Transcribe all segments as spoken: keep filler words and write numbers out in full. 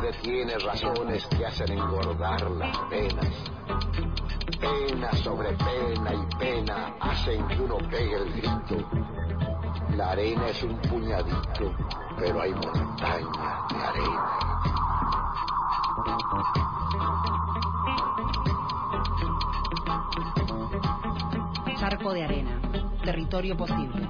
tiene razones que hacen engordar las penas. Pena sobre pena y pena hacen que uno pegue el grito. La arena es un puñadito, pero hay montañas de arena. Charco de arena, territorio posible.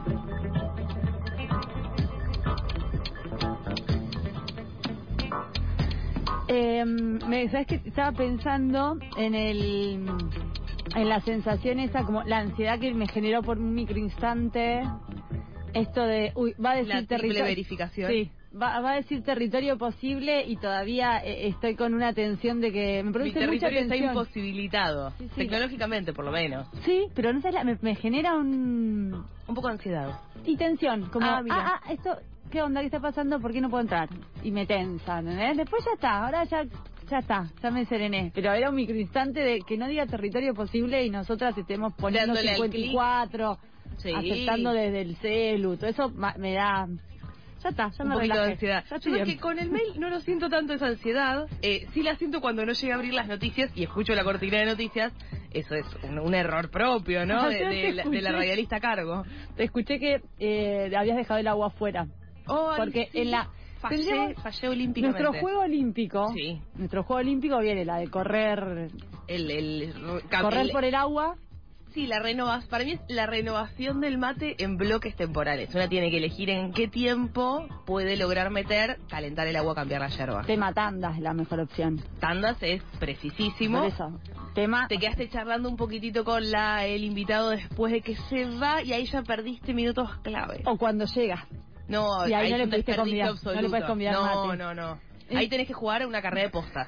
Eh, me, ¿Sabes qué? Estaba pensando en el en la sensación esa, como la ansiedad que me generó por un microinstante. Esto de, uy, va a decir la triple territorio. verificación. Sí, va, va a decir territorio posible y todavía eh, estoy con una tensión de que me produce Mi mucha territorio está tensión. imposibilitado, Sí, sí. tecnológicamente por lo menos. Sí, pero no sé, la- me, me genera un... Un poco de ansiedad. Y tensión, como, Ah, ah, mira. ah, esto, ¿qué onda? ¿Qué está pasando? ¿Por qué no puedo entrar? Y me tensan, ¿eh? Después ya está, ahora ya ya está, ya me serené. Pero era un microinstante de que no diga territorio posible y nosotras estemos poniendo Dándole al cincuenta y cuatro, Sí. aceptando desde el celu, todo eso ma- me da... Ya está, ya Un me poquito relajé. de ansiedad. Ya Yo estoy creo bien. que con el mail no lo siento tanto esa ansiedad. Eh, sí la siento cuando no llegué a abrir las noticias y escucho la cortina de noticias. Eso es un, un error propio, ¿no? De, Yo te de la, de la escuché. radialista a cargo. Te escuché que eh, habías dejado el agua afuera. Ay, Porque sí. en la... Fallé, tendríamos- fallé olímpicamente. Nuestro juego olímpico, Sí. nuestro juego olímpico viene la de correr, El, el, correr el- por el agua. Sí, la renovas. Para mí es la renovación del mate en bloques temporales. Una tiene que elegir en qué tiempo puede lograr meter, calentar el agua, cambiar la yerba. Tema tandas es la mejor opción. Tandas es precisísimo. Por eso. Tema. Te quedaste charlando un poquitito con la el invitado después de que se va y ahí ya perdiste minutos clave. O cuando llega. No, Y ahí no es le un pudiste desperdicio convidar, absoluto. no le puedes convidar No, mate. no, no. Ahí tenés que jugar una carrera de postas.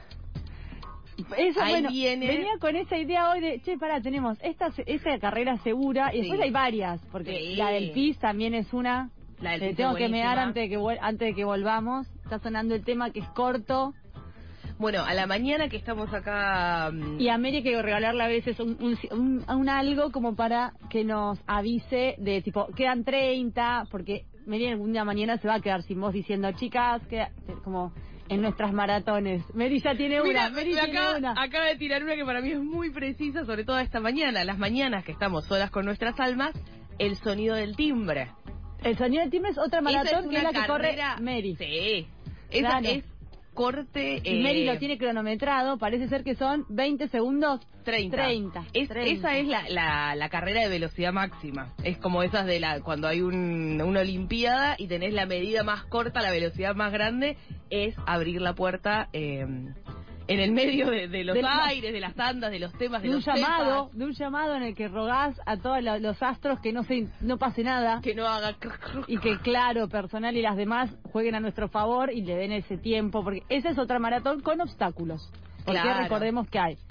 Eso, Ahí bueno, viene- venía con esa idea hoy de, che, pará, tenemos esta, esta carrera segura y después Sí. hay varias, porque Sí. la del P I S también es una. La del que P I S tengo es que mear buenísima. antes de que, vuel- antes de que volvamos. Está sonando el tema que es corto. Bueno, a la mañana que estamos acá... mm, Y a Mary hay que regalarle a veces un, un, un- un algo como para que nos avise de tipo, quedan treinta, porque Mary algún día mañana se va a quedar sin voz diciendo, chicas, queda, como en nuestras maratones. Mary ya tiene una, Mira, Mary me tiene acaba, una. acaba de tirar una que para mí es muy precisa, sobre todo esta mañana. Las mañanas que estamos solas con nuestras almas, el sonido del timbre. El sonido del timbre es otra Esa maratón que es una la que corre carrera- Mary. Sí. Esa Claro. es corte... Y Mary eh, lo tiene cronometrado, parece ser que son veinte segundos. treinta. treinta. Es, treinta. Esa es la, la, la carrera de velocidad máxima. Es como esas de la cuando hay un, una olimpiada y tenés la medida más corta, la velocidad más grande, es abrir la puerta eh, en el medio de, de los Del- aires, de las tandas, de los temas, de, De un los llamado, temas, de un llamado en el que rogás a todos lo- los astros que no se no pase nada. que no haga... cruc, cruc, Y que, claro, personal y las demás jueguen a nuestro favor y le den ese tiempo, porque esa es otra maratón con obstáculos. Porque Claro. recordemos que hay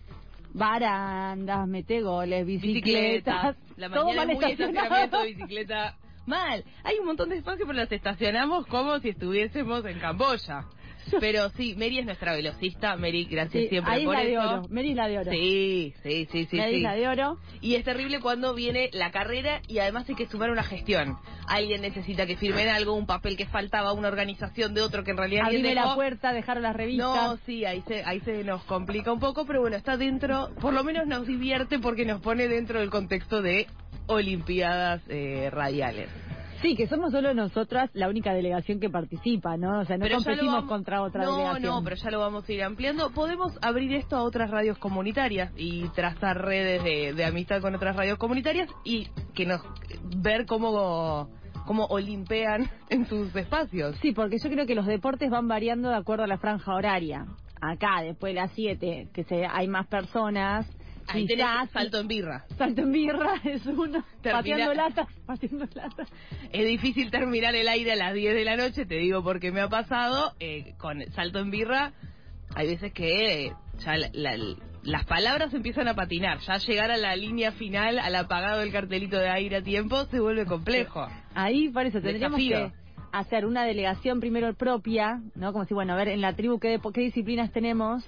barandas, metegoles, bicicletas, bicicletas. La todo mañana mal muy estacionamiento estacionado. de bicicleta. Mal. Hay un montón de espacio, pero las estacionamos como si estuviésemos en Camboya. Pero sí, Mary es nuestra velocista. Mary, gracias Sí, siempre ahí es por la de eso. oro, Mary es la de oro. Sí, sí, sí, sí. Mary sí. es la de oro. Y es terrible cuando viene la carrera y además hay que sumar una gestión. Alguien necesita que firmen algo, un papel que faltaba, una organización de otro que en realidad alguien Abrime dejó. la puerta, dejar las revistas. No, sí, ahí se, ahí se nos complica un poco, pero bueno, está dentro, por lo menos nos divierte porque nos pone dentro del contexto de Olimpiadas eh, radiales. Sí, que somos solo nosotras la única delegación que participa, ¿no? O sea, no Pero ya lo competimos vamos- contra otra no, delegación. No, pero ya lo vamos a ir ampliando. Podemos abrir esto a otras radios comunitarias y trazar redes de, de amistad con otras radios comunitarias y que nos ver cómo, cómo olimpean en sus espacios. Sí, porque yo creo que los deportes van variando de acuerdo a la franja horaria. Acá, después de las siete, que se, hay más personas. Ahí quizás- tenés salto en birra. Salto en birra es uno. Termina- Pateando latas, pateando latas. Es difícil terminar el aire a las diez de la noche, te digo porque me ha pasado. Eh, con salto en birra, hay veces que eh, ya la- la- las palabras empiezan a patinar. Ya llegar a la línea final, al apagado del cartelito de aire a tiempo, se vuelve complejo. Ahí, por eso, tendríamos Desafío. que hacer una delegación primero propia, ¿no? Como si, bueno, a ver, en la tribu, ¿qué, depo- qué disciplinas tenemos?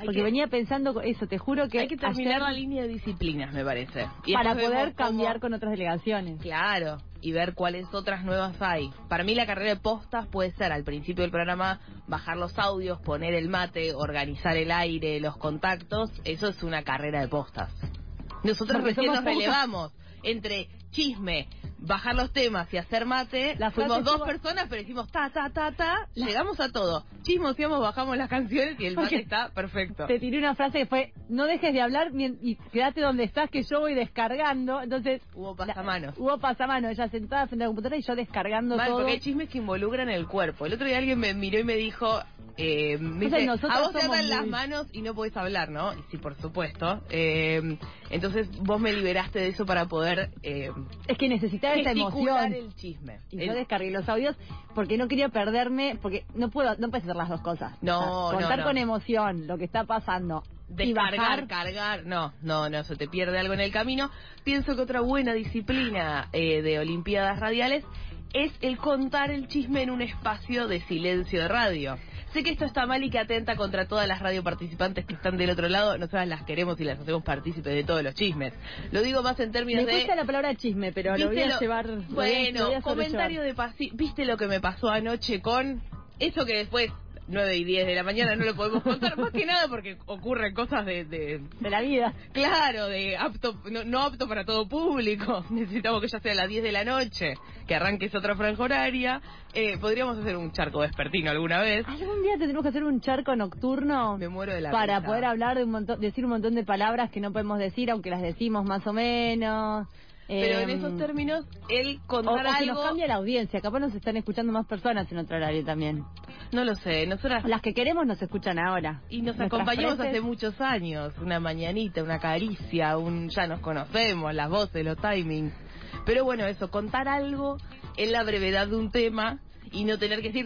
Hay porque que... venía pensando eso, te juro que... Hay que terminar ayer... la línea de disciplinas, me parece. Y para poder cambiar cómo... con otras delegaciones. Claro, y ver cuáles otras nuevas hay. Para mí la carrera de postas puede ser al principio del programa bajar los audios, poner el mate, organizar el aire, los contactos. Eso es una carrera de postas. Nosotros porque recién nos relevamos entre chisme, bajar los temas y hacer mate. La fuimos dos personas, pero hicimos ta, ta, ta, ta, la... llegamos a todo. Chismoseamos, bajamos las canciones y el mate está perfecto. Te tiré una frase que fue, no dejes de hablar y quédate donde estás que yo voy descargando. Entonces hubo pasamanos. La, hubo pasamanos, ella sentada frente a la computadora y yo descargando Mal, todo. Porque hay chismes que involucran el cuerpo. El otro día alguien me miró y me dijo, eh, me dice, a vos te atan muy... las manos y no podés hablar, ¿no? Y sí, por supuesto. Eh, entonces vos me liberaste de eso para poder... Eh, es que necesitaba esa emoción. El chisme. Y el... yo descargué los audios porque no quería perderme, porque no puedo, no puedes hacer las dos cosas. No, o sea, contar no, no. con emoción lo que está pasando. Descargar, y bajar... cargar, no, no, no, se te pierde algo en el camino. Pienso que otra buena disciplina eh, de Olimpiadas Radiales es el contar el chisme en un espacio de silencio de radio. Sé que esto está mal y que atenta contra todas las radioparticipantes que están del otro lado. Nosotras las queremos y las hacemos partícipes de todos los chismes. Lo digo más en términos de... Me cuesta la palabra chisme, pero lo voy a lo... llevar... Bueno, voy a comentario de pasillo. ¿Viste lo que me pasó anoche con eso que después... nueve y diez de la mañana no lo podemos contar, más que nada porque ocurren cosas de... De, de la vida. Claro, de apto no, no apto para todo público. Necesitamos que ya sea a las diez de la noche, que arranques otra franja horaria. Eh, podríamos hacer un charco vespertino alguna vez. ¿Algún día tendremos que hacer un charco nocturno? Me muero de la Para risa. Poder hablar de un montón, decir un montón de palabras que no podemos decir, aunque las decimos más o menos... Pero eh, en esos términos, el contar o, o algo... que nos cambia la audiencia, capaz nos están escuchando más personas en otro horario también. No lo sé, nosotras... Las que queremos nos escuchan ahora. Y nos acompañamos preces... hace muchos años, una mañanita, una caricia, un ya nos conocemos, las voces, los timings. Pero bueno, eso, contar algo en la brevedad de un tema y no tener que decir...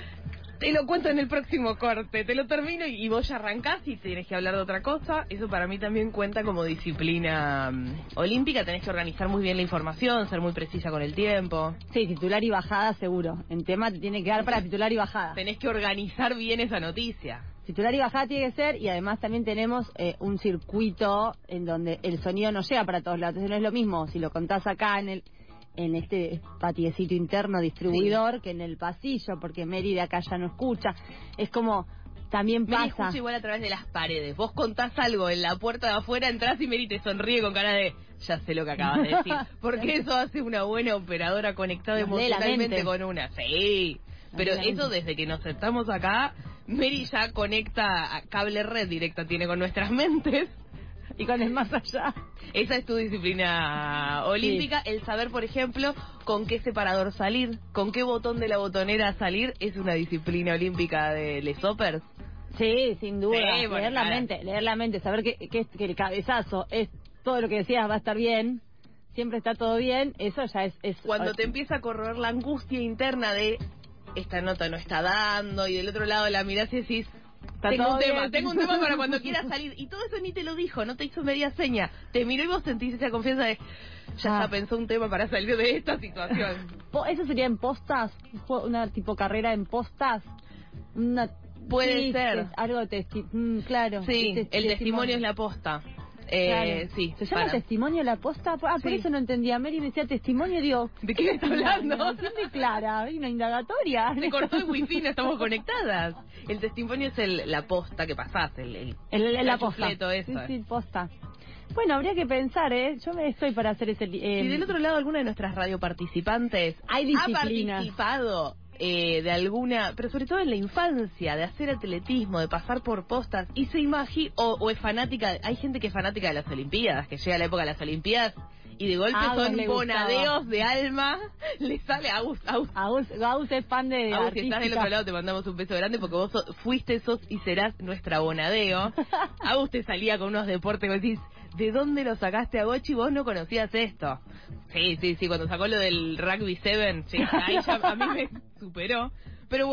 Te lo cuento en el próximo corte, te lo termino y vos ya arrancás y tenés que hablar de otra cosa. Eso para mí también cuenta como disciplina um, olímpica. Tenés que organizar muy bien la información, ser muy precisa con el tiempo. Sí, titular y bajada seguro. En tema te tiene que dar para titular y bajada. Tenés que organizar bien esa noticia. Titular y bajada tiene que ser, y además también tenemos eh, un circuito en donde el sonido no llega para todos lados. Entonces no es lo mismo si lo contás acá en el... en este patiecito interno distribuidor, sí, que en el pasillo, porque Mary de acá ya no escucha. Es como, también pasa... Mary escucha igual a través de las paredes. Vos contás algo en la puerta de afuera, entrás y Mary te sonríe con cara de... Ya sé lo que acabas de decir. Porque eso hace una buena operadora conectada emocionalmente con una. Sí, pero eso desde que nos sentamos acá, Mary ya conecta a cable red directa, tiene con nuestras mentes. Y con el más allá. Esa es tu disciplina olímpica. Sí. El saber, por ejemplo, con qué separador salir, con qué botón de la botonera salir, es una disciplina olímpica de Les Hoppers. Sí, sin duda. Sí, bueno, leer la cara. mente, leer la mente, saber que, que, que el cabezazo es todo lo que decías va a estar bien, siempre está todo bien, eso ya es... es Cuando te empieza a correr la angustia interna de esta nota no está dando, y del otro lado la mirás y decís... Tengo un tema, bien. tengo un tema para cuando quieras salir. Y todo eso ni te lo dijo, no te hizo media seña. Te miró y vos sentís esa confianza de... Ya ah. ya pensó un tema para salir de esta situación. ¿Eso sería en postas? ¿Una tipo carrera en postas? Una... Puede sí, ser. Algo de testimonio, mm, claro. Sí, testi el testimonio es la posta. Eh, claro. sí, ¿Se llama para. testimonio la posta? Ah, sí. Por eso no entendía. Mary me decía testimonio, digo... ¿De qué me está hablando? No, ¿quién declara? Hay una indagatoria. Se cortó el wifi, no estamos conectadas. El testimonio es el, la posta que pasás, el, el, el, el la posta. Eso. Sí, sí, posta. Bueno, habría que pensar, ¿eh? Yo me estoy para hacer ese... Eh, si del otro lado alguna de nuestras radioparticipantes hay ha participado... Eh, de alguna, pero sobre todo en la infancia, de hacer atletismo, de pasar por postas, y se imagina, o, o es fanática, hay gente que es fanática de las Olimpiadas, que llega a la época de las Olimpiadas, y de golpe ah, son bonadeos de alma, le sale a Agus, Agus, Agus, Agus es fan de Agus, si estás del otro lado te mandamos un beso grande, porque vos so, fuiste, sos y serás nuestra bonadeo. Agus te salía con unos deportes que decís, ¿de dónde lo sacaste a Gochi? Vos no conocías esto. Sí, sí, sí, cuando sacó lo del rugby seven, sí, ahí ya a mí me superó. Pero bueno,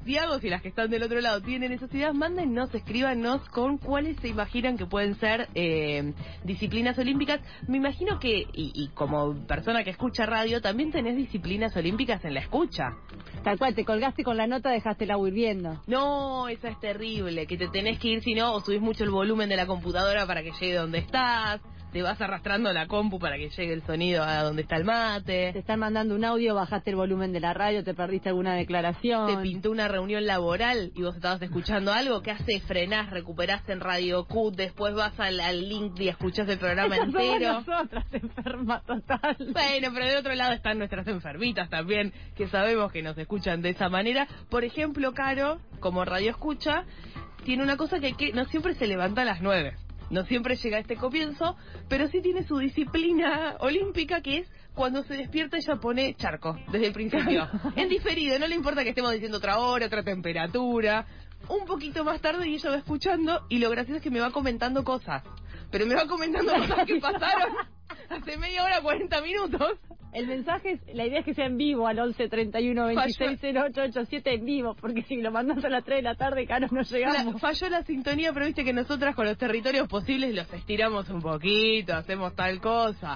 Diagos y las que están del otro lado tienen esas ideas, mándennos, escríbanos con cuáles se imaginan que pueden ser eh, disciplinas olímpicas. Me imagino que, y, y como persona que escucha radio, también tenés disciplinas olímpicas en la escucha. Tal cual, te colgaste con la nota, dejaste el agua hirviendo. No, esa es terrible, que te tenés que ir si no, o subís mucho el volumen de la computadora para que llegue donde estás, te vas arrastrando la compu para que llegue el sonido a donde está el mate. Te están mandando un audio, bajaste el volumen de la radio, te perdiste alguna declaración. Te pintó una reunión laboral y vos estabas escuchando algo. ¿Qué haces? Frenás, recuperás en Radio Q, después vas al, al link y escuchás el programa entero. Somos nosotras, enferma total. Bueno, pero del otro lado están nuestras enfermitas también, que sabemos que nos escuchan de esa manera. Por ejemplo, Caro, como radio escucha, tiene una cosa que, que no siempre se levanta a las nueve. No siempre llega a este comienzo, pero sí tiene su disciplina olímpica, que es cuando se despierta ella pone charco desde el principio. En diferido, no le importa que estemos diciendo otra hora, otra temperatura. Un poquito más tarde y ella va escuchando y lo gracioso es que me va comentando cosas. Pero me va comentando cosas que pasaron hace media hora, cuarenta minutos. El mensaje, es, la idea es que sea en vivo al once treinta y uno veintiséis cero ocho ochenta y siete en vivo, porque si lo mandas a las tres de la tarde, Caro, no llegamos. La, falló la sintonía, pero viste que nosotras con los territorios posibles los estiramos un poquito, hacemos tal cosa.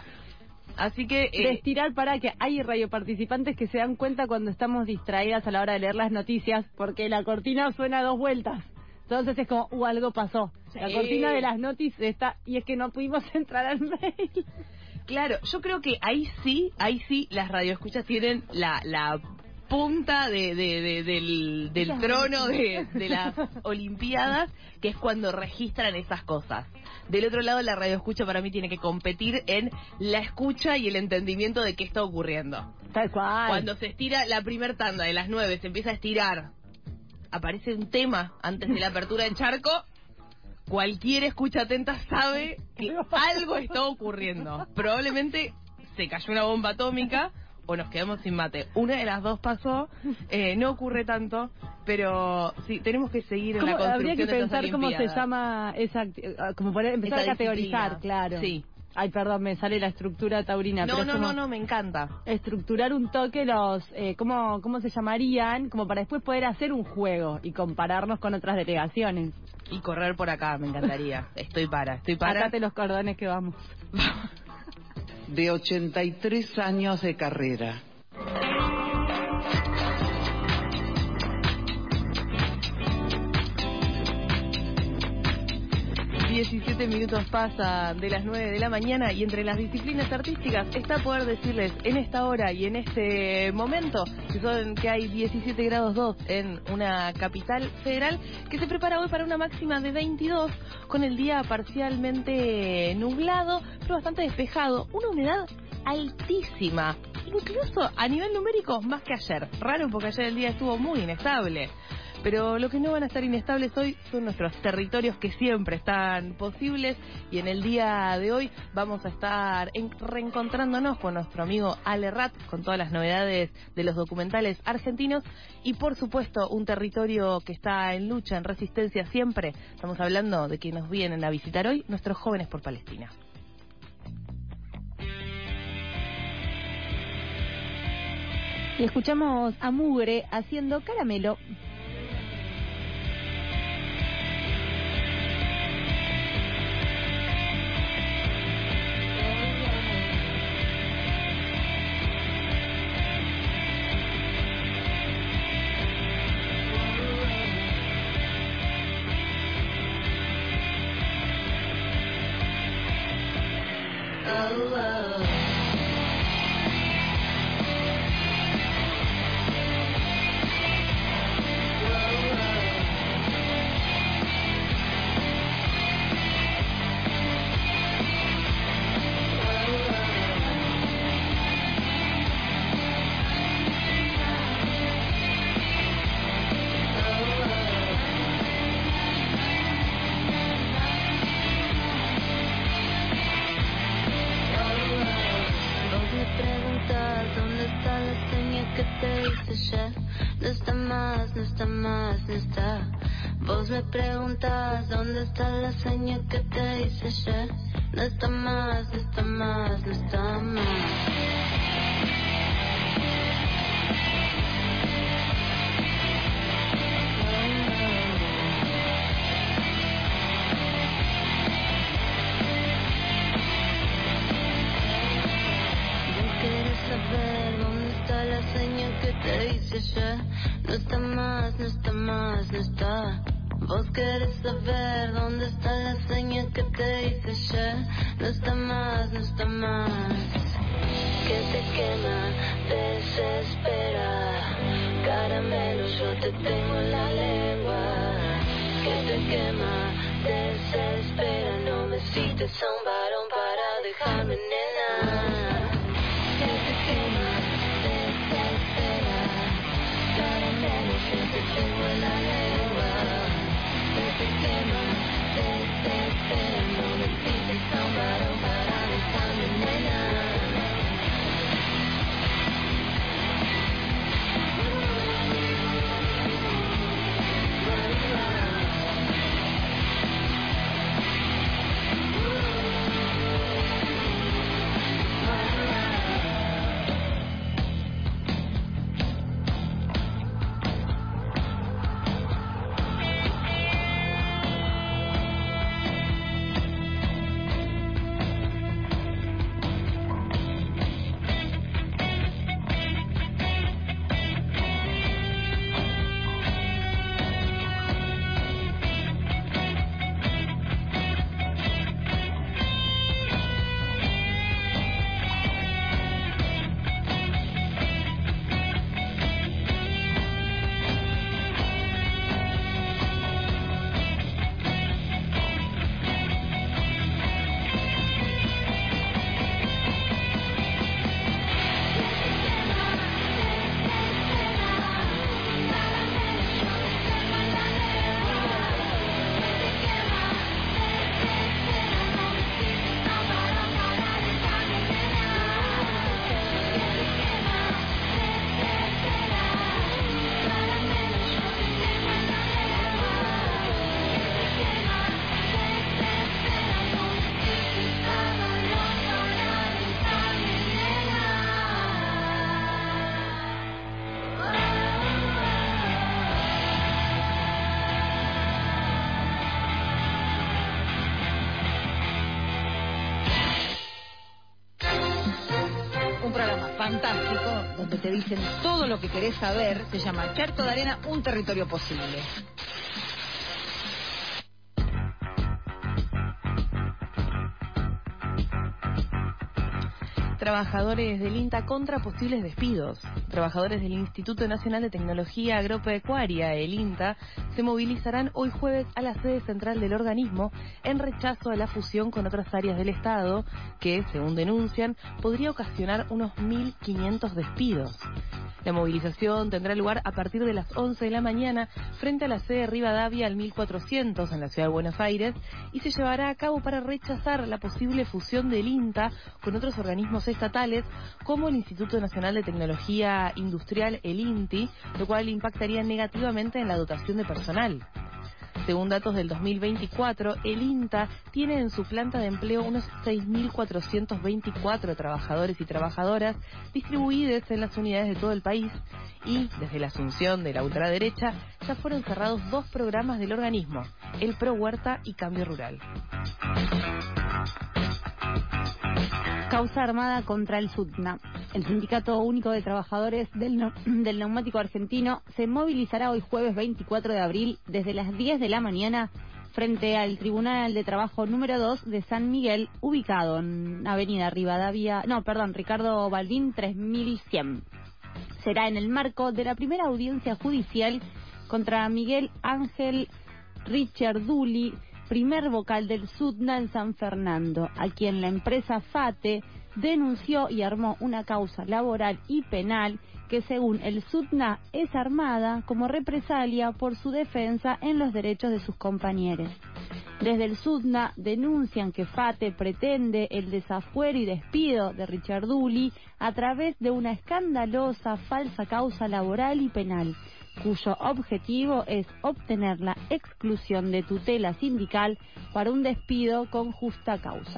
Así que... Eh, de estirar para que hay radioparticipantes que se dan cuenta cuando estamos distraídas a la hora de leer las noticias, porque la cortina suena dos vueltas. Entonces es como, uh, algo pasó. Sí. La cortina de las noticias está, y es que no pudimos entrar al mail. Claro, yo creo que ahí sí, ahí sí las radioescuchas tienen la, la punta de, de, de, del, del trono de, de las Olimpiadas, que es cuando registran esas cosas. Del otro lado, la radioescucha para mí tiene que competir en la escucha y el entendimiento de qué está ocurriendo. Tal cual. Cuando se estira la primer tanda de las nueve, se empieza a estirar, aparece un tema antes de la apertura del charco. Cualquier escucha atenta sabe que algo está ocurriendo. Probablemente se cayó una bomba atómica o nos quedamos sin mate. Una de las dos pasó, eh, no ocurre tanto, pero sí, tenemos que seguir en la construcción habría que de esas pensar cómo Olimpiadas. se llama esa, como poner, empezar Esa a categorizar, disciplina. claro. Sí. Ay, perdón, me sale la estructura taurina. No, pero no, como no, no, me encanta. Estructurar un toque los, eh, ¿cómo, ¿cómo se llamarían? Como para después poder hacer un juego y compararnos con otras delegaciones. Y correr por acá, me encantaría. Estoy para, estoy para. Sácate los cordones que vamos. De ochenta y tres años de carrera. diecisiete minutos pasan de las nueve de la mañana y entre las disciplinas artísticas está poder decirles en esta hora y en este momento que son que hay diecisiete grados dos en una capital federal que se prepara hoy para una máxima de veintidós con el día parcialmente nublado pero bastante despejado, una humedad altísima, incluso a nivel numérico más que ayer. Raro porque ayer el día estuvo muy inestable. Pero lo que no van a estar inestables hoy son nuestros territorios que siempre están posibles y en el día de hoy vamos a estar en, reencontrándonos con nuestro amigo Ale Rat con todas las novedades de los documentales argentinos y por supuesto un territorio que está en lucha, en resistencia siempre. Estamos hablando de que nos vienen a visitar hoy nuestros jóvenes por Palestina. Y escuchamos a Mugre haciendo Caramelo. No está más, no está más, no está. Vos me preguntas dónde está la seña que te dice ya. No está más, no está más, no está más. está más, no está más, no está. Vos querés saber dónde está la seña que te hice ayer. No está más, no está más. Que te quema, desespera. Caramelo, yo te tengo en la lengua. Que te quema, desespera. No me cites a un varón para dejarme, nena. Que te quema, desespera. Caramelo, yo te tengo en la lengua. Que te quema, desespera. No me cites a un varón para dejarme, nena. Fantástico, donde te dicen todo lo que querés saber. Se llama Charco de Arena, un territorio posible. Trabajadores del INTA contra posibles despidos. Trabajadores del Instituto Nacional de Tecnología Agropecuaria, el INTA, se movilizarán hoy jueves a la sede central del organismo en rechazo a la fusión con otras áreas del Estado que, según denuncian, podría ocasionar unos mil quinientos despidos. La movilización tendrá lugar a partir de las once de la mañana frente a la sede Rivadavia al mil cuatrocientos en la ciudad de Buenos Aires y se llevará a cabo para rechazar la posible fusión del INTA con otros organismos estatales como el Instituto Nacional de Tecnología Industrial, el INTI, lo cual impactaría negativamente en la dotación de personal. Según datos del dos mil veinticuatro, el INTA tiene en su planta de empleo unos seis mil cuatrocientos veinticuatro trabajadores y trabajadoras distribuidos en las unidades de todo el país y, desde la asunción de la ultraderecha, ya fueron cerrados dos programas del organismo, el Pro Huerta y Cambio Rural. Causa armada contra el SUTNA. El Sindicato Único de Trabajadores del, no, del Neumático Argentino se movilizará hoy jueves veinticuatro de abril desde las diez de la mañana frente al Tribunal de Trabajo número dos de San Miguel, ubicado en Avenida Rivadavia, no, perdón, Ricardo Balbín tres mil cien. Será en el marco de la primera audiencia judicial contra Miguel Ángel Richarduli, primer vocal del SUTNA en San Fernando, a quien la empresa FATE denunció y armó una causa laboral y penal que, según el SUTNA, es armada como represalia por su defensa en los derechos de sus compañeros. Desde el SUTNA denuncian que FATE pretende el desafuero y despido de Richarduli a través de una escandalosa falsa causa laboral y penal, cuyo objetivo es obtener la exclusión de tutela sindical para un despido con justa causa.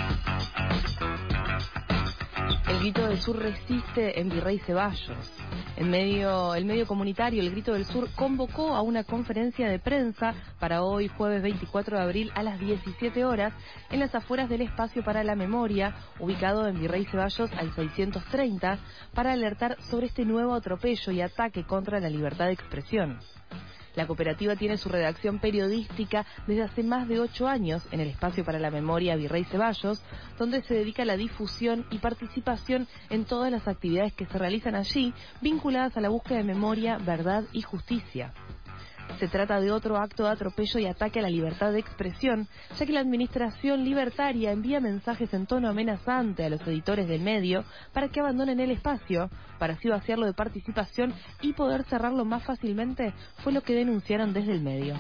El grito del sur resiste en Virrey Ceballos. En medio, el medio comunitario El Grito del Sur convocó a una conferencia de prensa para hoy, jueves veinticuatro de abril, a las diecisiete horas, en las afueras del Espacio para la Memoria, ubicado en Virrey Ceballos al seiscientos treinta, para alertar sobre este nuevo atropello y ataque contra la libertad de expresión. La cooperativa tiene su redacción periodística desde hace más de ocho años en el Espacio para la Memoria Virrey Ceballos, donde se dedica a la difusión y participación en todas las actividades que se realizan allí, vinculadas a la búsqueda de memoria, verdad y justicia. Se trata de otro acto de atropello y ataque a la libertad de expresión, ya que la administración libertaria envía mensajes en tono amenazante a los editores del medio para que abandonen el espacio, para así vaciarlo de participación y poder cerrarlo más fácilmente, fue lo que denunciaron desde el medio.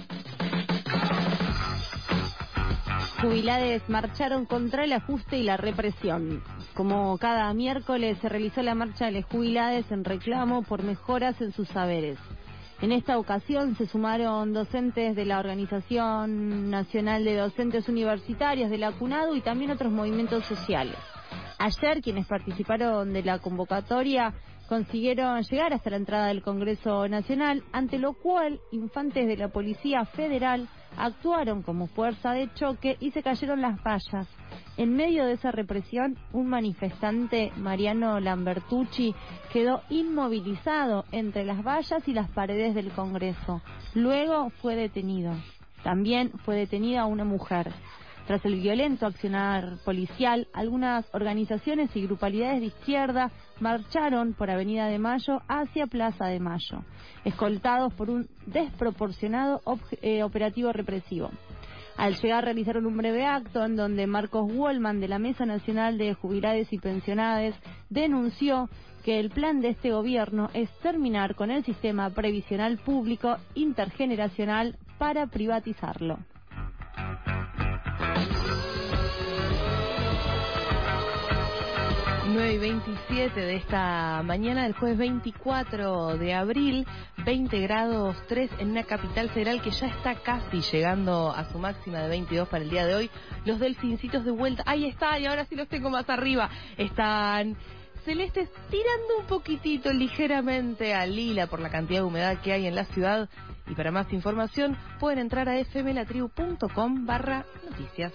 Jubilades marcharon contra el ajuste y la represión. Como cada miércoles se realizó la marcha de las jubilades en reclamo por mejoras en sus saberes. En esta ocasión se sumaron docentes de la Organización Nacional de Docentes Universitarios de la CUNADU y también otros movimientos sociales. Ayer, quienes participaron de la convocatoria consiguieron llegar hasta la entrada del Congreso Nacional, ante lo cual infantes de la Policía Federal actuaron como fuerza de choque y se cayeron las vallas. En medio de esa represión, un manifestante, Mariano Lambertucci, quedó inmovilizado entre las vallas y las paredes del Congreso. Luego fue detenido. También fue detenida una mujer. Tras el violento accionar policial, algunas organizaciones y grupalidades de izquierda marcharon por Avenida de Mayo hacia Plaza de Mayo, escoltados por un desproporcionado eh, operativo represivo. Al llegar realizaron un breve acto en donde Marcos Wollman, de la Mesa Nacional de Jubilades y Pensionades, denunció que el plan de este gobierno es terminar con el sistema previsional público intergeneracional para privatizarlo. nueve y veintisiete de esta mañana del jueves veinticuatro de abril, veinte grados tres en una capital federal que ya está casi llegando a su máxima de veintidós para el día de hoy. Los delfincitos de vuelta, ahí está, y ahora sí los tengo más arriba, están celestes tirando un poquitito ligeramente a lila por la cantidad de humedad que hay en la ciudad. Y para más información pueden entrar a fmlatribu.com barra noticias.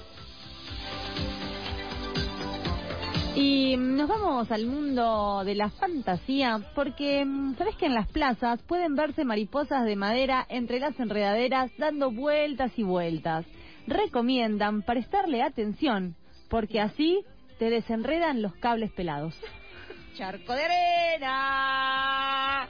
Y nos vamos al mundo de la fantasía, porque ¿sabes que en las plazas pueden verse mariposas de madera entre las enredaderas dando vueltas y vueltas? Recomiendan prestarle atención, porque así te desenredan los cables pelados. Charco de arena.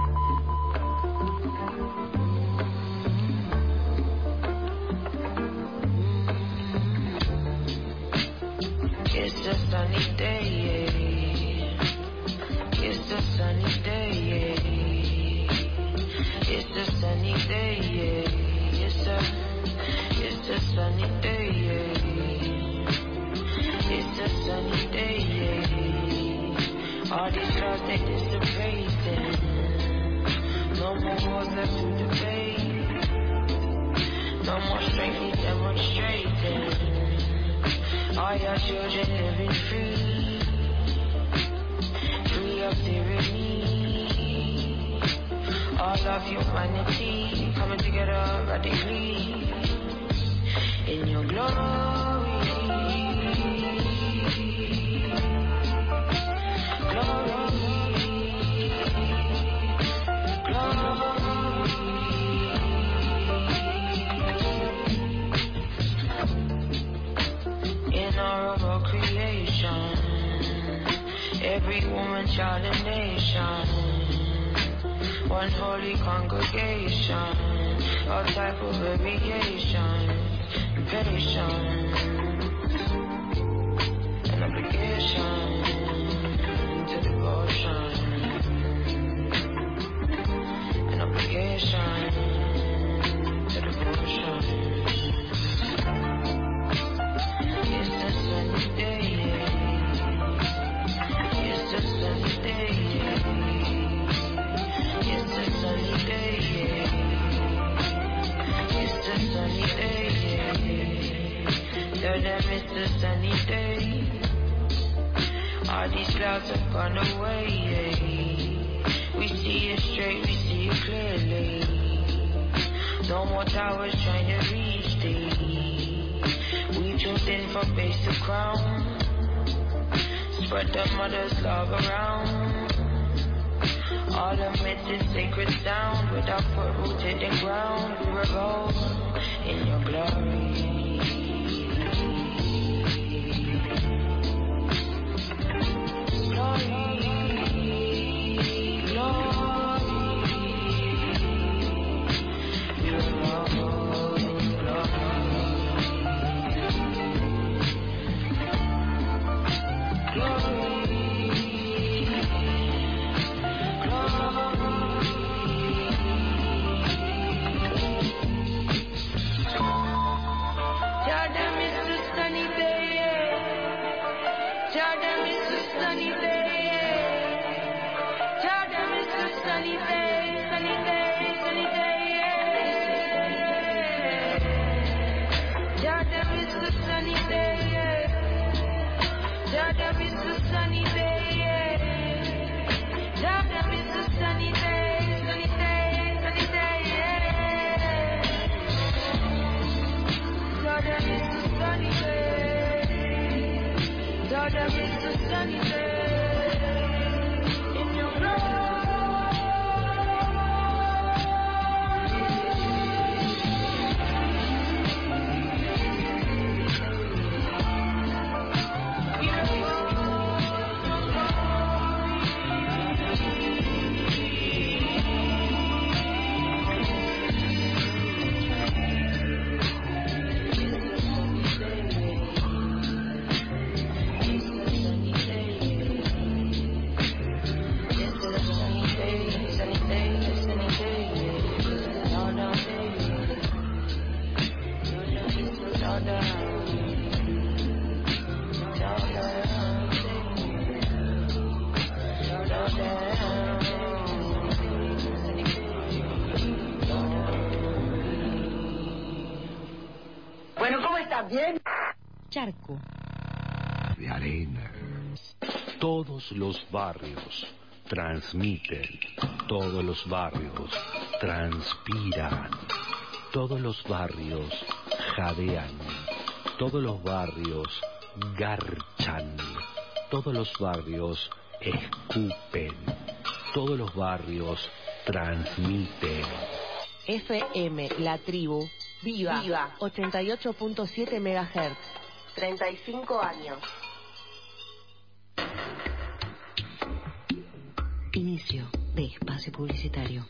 It's a sunny day, yeah. It's a sunny day, yeah. It's a sunny day, yeah. It's a, it's a sunny day, yeah. It's a sunny day, yeah. All these clouds, they dissipating. No more wars left to debate. No more strength demonstrating. All your children living free, free of tyranny. All of humanity coming together radically in your glory. Glory, glory. In our of creation, every woman, child, and nation, one holy congregation, all type of variation, patience, an obligation to devotion, an obligation to devotion. It's a sunny day, yeah. It's a sunny day, yeah. It's a sunny day, yeah. It's a sunny day, yeah. Tell them it's a sunny day. All these clouds have gone away, yeah. We see it straight, we see it clearly. No more towers trying to reach thee. We too thin from base to crown. Spread the mother's love around. All amidst this sacred sound. With our foot rooted in ground, we revolve in your glory. Bien. Charco. De arena. Todos los barrios transmiten, todos los barrios transpiran, todos los barrios jadean, todos los barrios garchan, todos los barrios escupen, todos los barrios transmiten. F M, La Tribu, Viva, Viva. ochenta y ocho punto siete megahertz. treinta y cinco años. Inicio de espacio publicitario.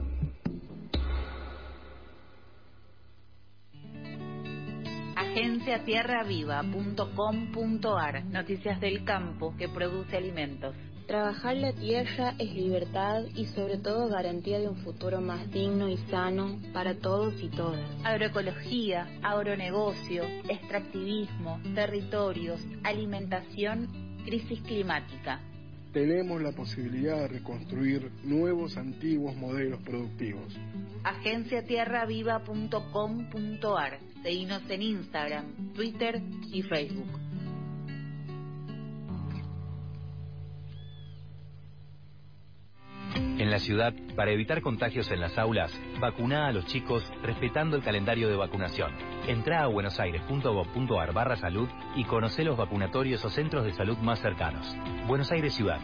agencia tierra viva punto com punto ar. Noticias del campo que produce alimentos. Trabajar la tierra es libertad y sobre todo garantía de un futuro más digno y sano para todos y todas. Agroecología, agronegocio, extractivismo, territorios, alimentación, crisis climática. Tenemos la posibilidad de reconstruir nuevos antiguos modelos productivos. agencia tierra viva punto com punto ar. Seguinos en Instagram, Twitter y Facebook. En la ciudad, para evitar contagios en las aulas, vacuna a los chicos respetando el calendario de vacunación. Entrá a buenosaires punto gov punto ar barra salud y conocé los vacunatorios o centros de salud más cercanos. Buenos Aires Ciudad.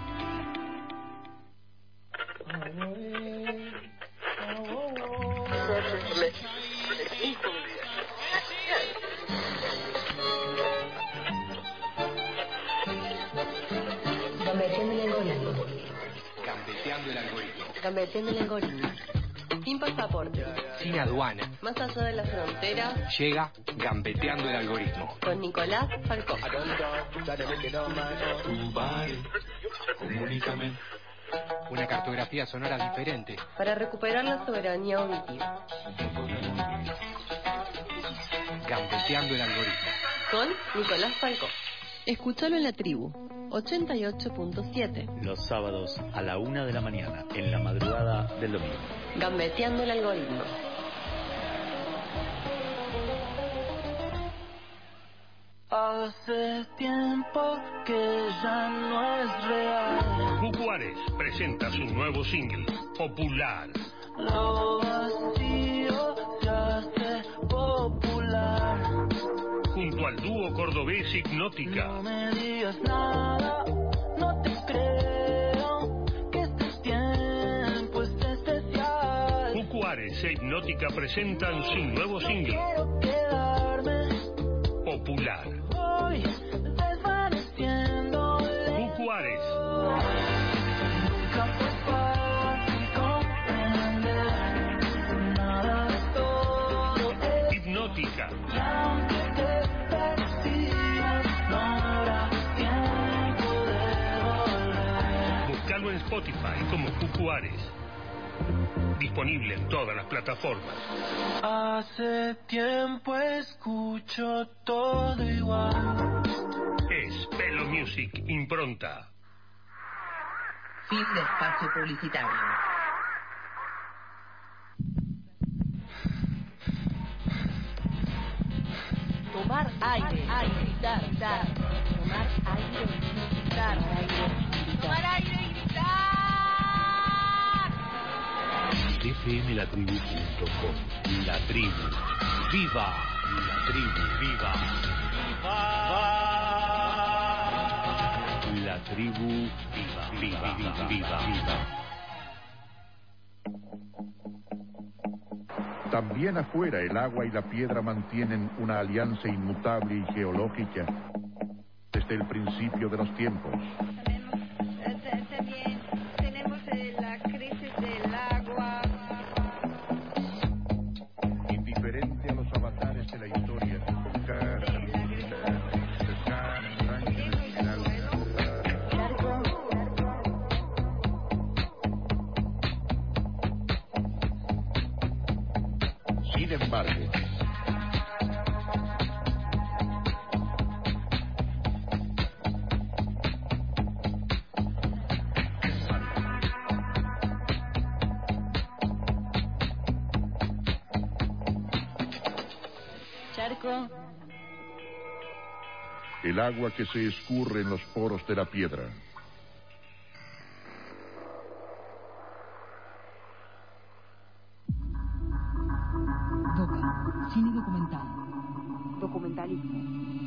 Gambeteando el algoritmo. Gambeteando el algoritmo. Sin pasaporte. Sin aduana. Más allá de la frontera. Llega Gambeteando el algoritmo. Con Nicolás Falcó. Comunícame. Una cartografía sonora diferente. Para recuperar la soberanía auditiva. Gambeteando el algoritmo. Con Nicolás Falcó. Escúchalo en La Tribu, ochenta y ocho punto siete. Los sábados a la una de la mañana, en la madrugada del domingo. Gambeteando el algoritmo. Hace tiempo que ya no es real. Cucuares presenta su nuevo single, Popular. Lo vacío se hace popular. Junto al dúo cordobés Hipnótica. No me digas nada, no te creo, que este tiempo es especial. Cucuares e Hipnótica presentan su nuevo single, Quiero quedarme. Popular. Voy desvaneciendo. Cucuares. Nunca fue fácil comprender. Nada de todo es Hipnótica. y aunque te persigas, no habrá tiempo de volver. Búscalo en Spotify como Cucuares. Disponible en todas las plataformas. Hace tiempo escucho todo igual. Es Pelo Music Impronta. Fin de espacio publicitario. Tomar aire, aire, gritar, gritar. Tomar aire, gritar, aire, tomar aire y gritar. F M la tribu punto com. La tribu. ¡Viva! La tribu. ¡Viva! ¡Viva! La tribu. ¡Viva! ¡Viva! ¡Viva! ¡Viva! ¡Viva! También afuera el agua y la piedra mantienen una alianza inmutable y geológica desde el principio de los tiempos. También tenemos eh, la crisis del agua. Indiferente a los avatares de la historia. Sin embargo, Charco. el agua que se escurre en los poros de la piedra. Doca, cine documental. Documentalismo.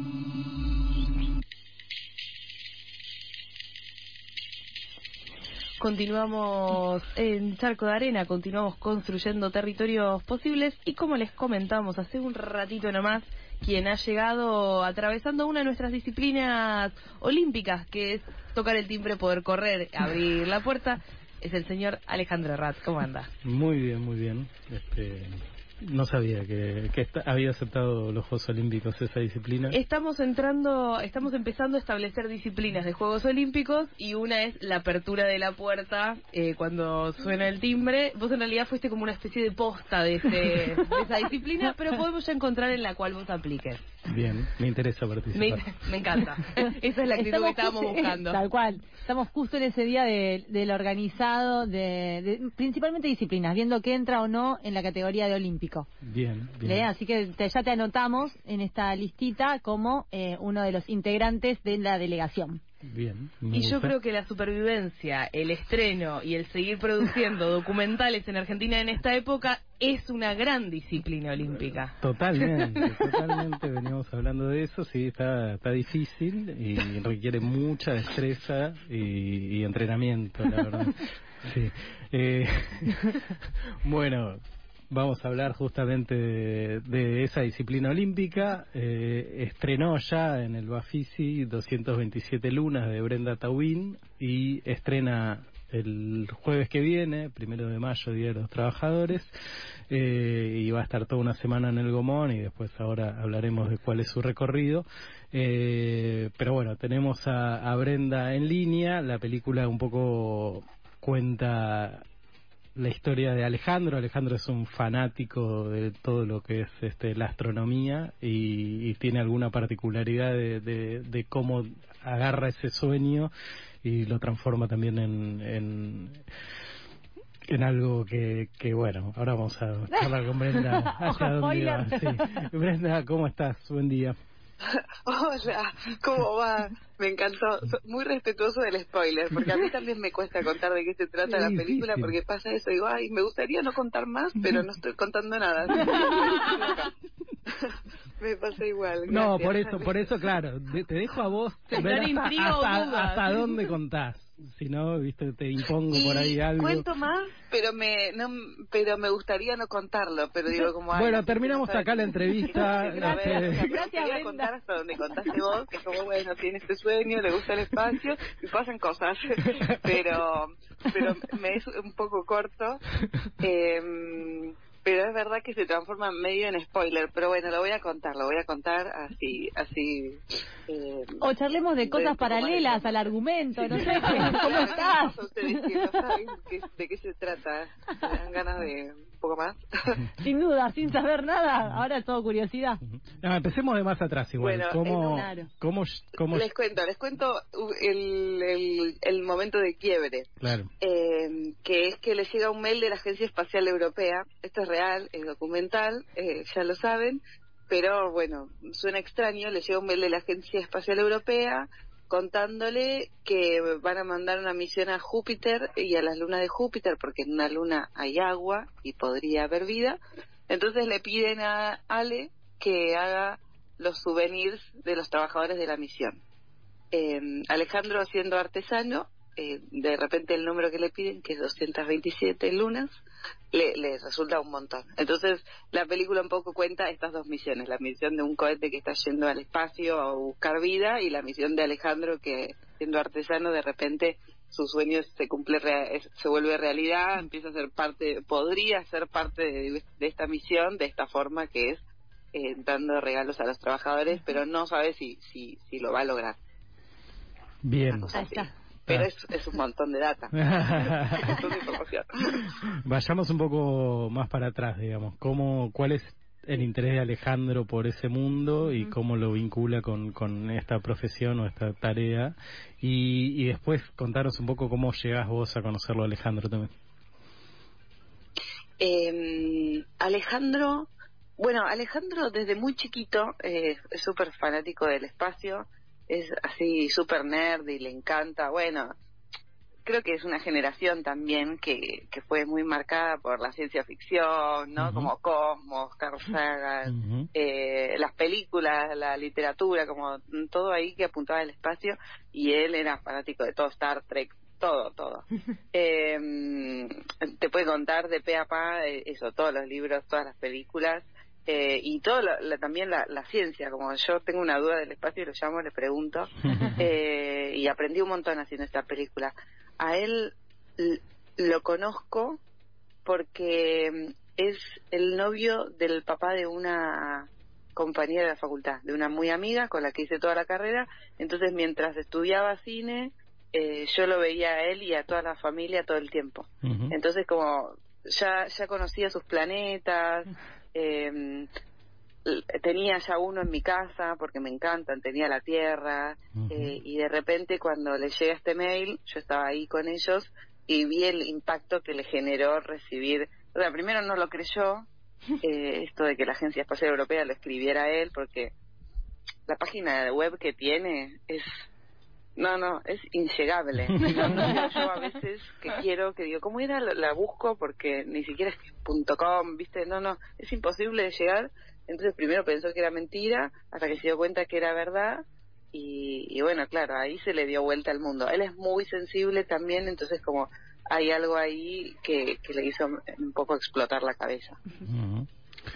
Continuamos en Charco de Arena, continuamos construyendo territorios posibles y como les comentamos hace un ratito nomás, quien ha llegado atravesando una de nuestras disciplinas olímpicas, que es tocar el timbre, poder correr, abrir la puerta, es el señor Alejandro Herrat. ¿Cómo anda? Muy bien, muy bien. Este, no sabía que, que esta- había aceptado los Juegos Olímpicos esa disciplina. Estamos entrando, estamos empezando a establecer disciplinas de Juegos Olímpicos y una es la apertura de la puerta eh, cuando suena el timbre. Vos en realidad fuiste como una especie de posta de, ese, de esa disciplina, pero podemos ya encontrar en la cual vos apliques. Bien, me interesa Me, participar. me encanta. Esa es la actitud que estábamos justo- buscando. Tal cual. Estamos justo en ese día de- del organizado, de, de- principalmente disciplinas, viendo qué entra o no en la categoría de olímpico. Bien, bien. ¿Eh? Así que te- ya te anotamos en esta listita como eh, uno de los integrantes de la delegación. Bien. me Y yo gusta. creo que la supervivencia, el estreno y el seguir produciendo documentales en Argentina en esta época es una gran disciplina olímpica. Totalmente, totalmente, veníamos hablando de eso, sí, está, está difícil y requiere mucha destreza y, y entrenamiento, la verdad. Sí. Eh, bueno, vamos a hablar justamente de, de esa disciplina olímpica. Eh, estrenó ya en el Bafisi doscientas veintisiete lunas de Brenda Taubín y estrena el jueves que viene, primero de mayo, Día de los Trabajadores, eh, y va a estar toda una semana en el Gomón y después ahora hablaremos de cuál es su recorrido. Eh, pero bueno, tenemos a, a Brenda en línea. La película un poco cuenta la historia de Alejandro. Alejandro es un fanático de todo lo que es este, la astronomía y, y tiene alguna particularidad de, de, de cómo agarra ese sueño y lo transforma también en, en, en algo que, que, bueno, ahora vamos a charlar con Brenda hacia dónde va. Sí. Brenda, ¿cómo estás? Buen día. Hola, ¿cómo va? Me encantó. So- Muy respetuoso del spoiler, porque a mí también me cuesta contar de qué se trata la película, porque pasa eso. Digo, ay, me gustaría no contar más, pero no estoy contando nada. Me pasa igual. No, gracias. por eso, por eso, claro, de- te dejo a vos ver hasta, intriga o hasta- dudas. hasta dónde contás. Si no, viste, te impongo Y por ahí algo. cuento más, pero me no, pero me gustaría no contarlo, pero digo como... ay, Bueno, la gente terminamos no sabe acá la qué- entrevista. qué- a ver, este, o sea, me gustaría contar hasta donde contaste vos, que es como, bueno, tiene este sueño, le gusta el espacio, y pasan cosas, pero pero me es un poco corto, eh, pero es verdad que se transforma medio en spoiler, pero bueno, lo voy a contar, lo voy a contar así, así... Eh, O charlemos de cosas un poco más paralelas de- al argumento, no sé, Claro, ¿cómo ¿qué estás? pasa ustedes que no saben qué- de qué se trata? ¿Me dan ganas de un poco más? Sin duda, sin saber nada, ahora es todo curiosidad. no, empecemos de más atrás igual. Bueno, ¿Cómo, eh, claro. cómo, cómo, Les cuento, les cuento uh, el, el, el momento de quiebre, claro. eh, que es que les llega un mail de la Agencia Espacial Europea. Esto es real, es documental, eh, ya lo saben, pero bueno, suena extraño. Les llega un mail de la Agencia Espacial Europea contándole que van a mandar una misión a Júpiter y a las lunas de Júpiter, porque en una luna hay agua y podría haber vida. Entonces le piden a Ale que haga los souvenirs de los trabajadores de la misión. Eh, Alejandro, siendo artesano, eh, de repente el número que le piden, que es doscientas veintisiete lunas, le, le resulta un montón. Entonces la película un poco cuenta estas dos misiones: la misión de un cohete que está yendo al espacio a buscar vida, y la misión de Alejandro, que siendo artesano de repente su sueño se cumple, rea- es- se vuelve realidad, empieza a ser parte, podría ser parte de, de esta misión de esta forma, que es eh, dando regalos a los trabajadores, pero no sabe si si si lo va a lograr. Bien. Ahí está. Pero Ah. es, es un montón de data. Un montón de información. Vayamos un poco más para atrás, digamos. ¿Cómo, ¿Cuál es el interés de Alejandro por ese mundo y cómo lo vincula con, con esta profesión o esta tarea? Y, y después contaros un poco cómo llegás vos a conocerlo, Alejandro, también. Eh, Alejandro, bueno, Alejandro desde muy chiquito eh, es súper fanático del espacio, es así súper nerd y le encanta. Bueno, creo que es una generación también que, que fue muy marcada por la ciencia ficción, ¿no? Ujú. Como Cosmos, Carl Sagan, eh, las películas, la literatura, como todo ahí que apuntaba al espacio, y él era fanático de todo, Star Trek, todo, todo. eh, te puede contar de pe a pa eh, eso, todos los libros, todas las películas, eh, y todo lo- la- también la, la ciencia. Como yo tengo una duda del espacio y lo llamo, le pregunto, eh, y aprendí un montón haciendo esta película. A él l- lo conozco porque mm, es el novio del papá de una compañera de la facultad, de una muy amiga con la que hice toda la carrera. Entonces, mientras estudiaba cine, eh, yo lo veía a él y a toda la familia todo el tiempo. Entonces, como ya ya conocía sus planetas, eh, l- tenía ya uno en mi casa porque me encantan, tenía la Tierra, eh, y de repente cuando le llega este mail, yo estaba ahí con ellos y vi el impacto que le generó recibir. O sea, primero no lo creyó, eh, esto de que la Agencia Espacial Europea lo escribiera a él, porque la página web que tiene es... No, no, es inllegable. Yo a veces que quiero, que digo, ¿cómo era? La, la busco porque ni siquiera es punto .com, ¿viste? No, no, es imposible de llegar. Entonces primero pensó que era mentira, hasta que se dio cuenta que era verdad. Y, y bueno, claro, ahí se le dio vuelta al mundo. Él es muy sensible también, entonces como hay algo ahí que, que le hizo un poco explotar la cabeza. Ujú.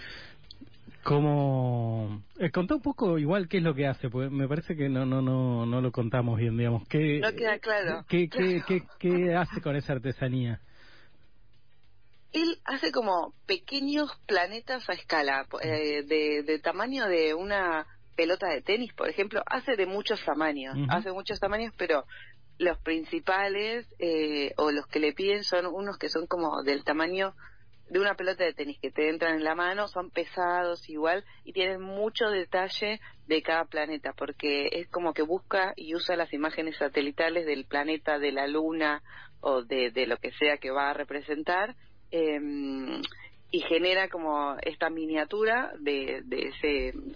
¿Cómo? Eh, contá un poco igual qué es lo que hace, porque me parece que no no no no lo contamos bien, digamos. ¿Qué, No queda claro. ¿qué, qué, qué, qué hace con esa artesanía? Él hace como pequeños planetas a escala, eh, de, de tamaño de una pelota de tenis, por ejemplo. Hace de muchos tamaños, Ujú. hace muchos tamaños, pero los principales eh, o los que le piden son unos que son como del tamaño de una pelota de tenis, que te entran en la mano, son pesados igual y tienen mucho detalle de cada planeta, porque es como que busca y usa las imágenes satelitales del planeta, de la luna o de, de lo que sea que va a representar, eh, y genera como esta miniatura de, de ese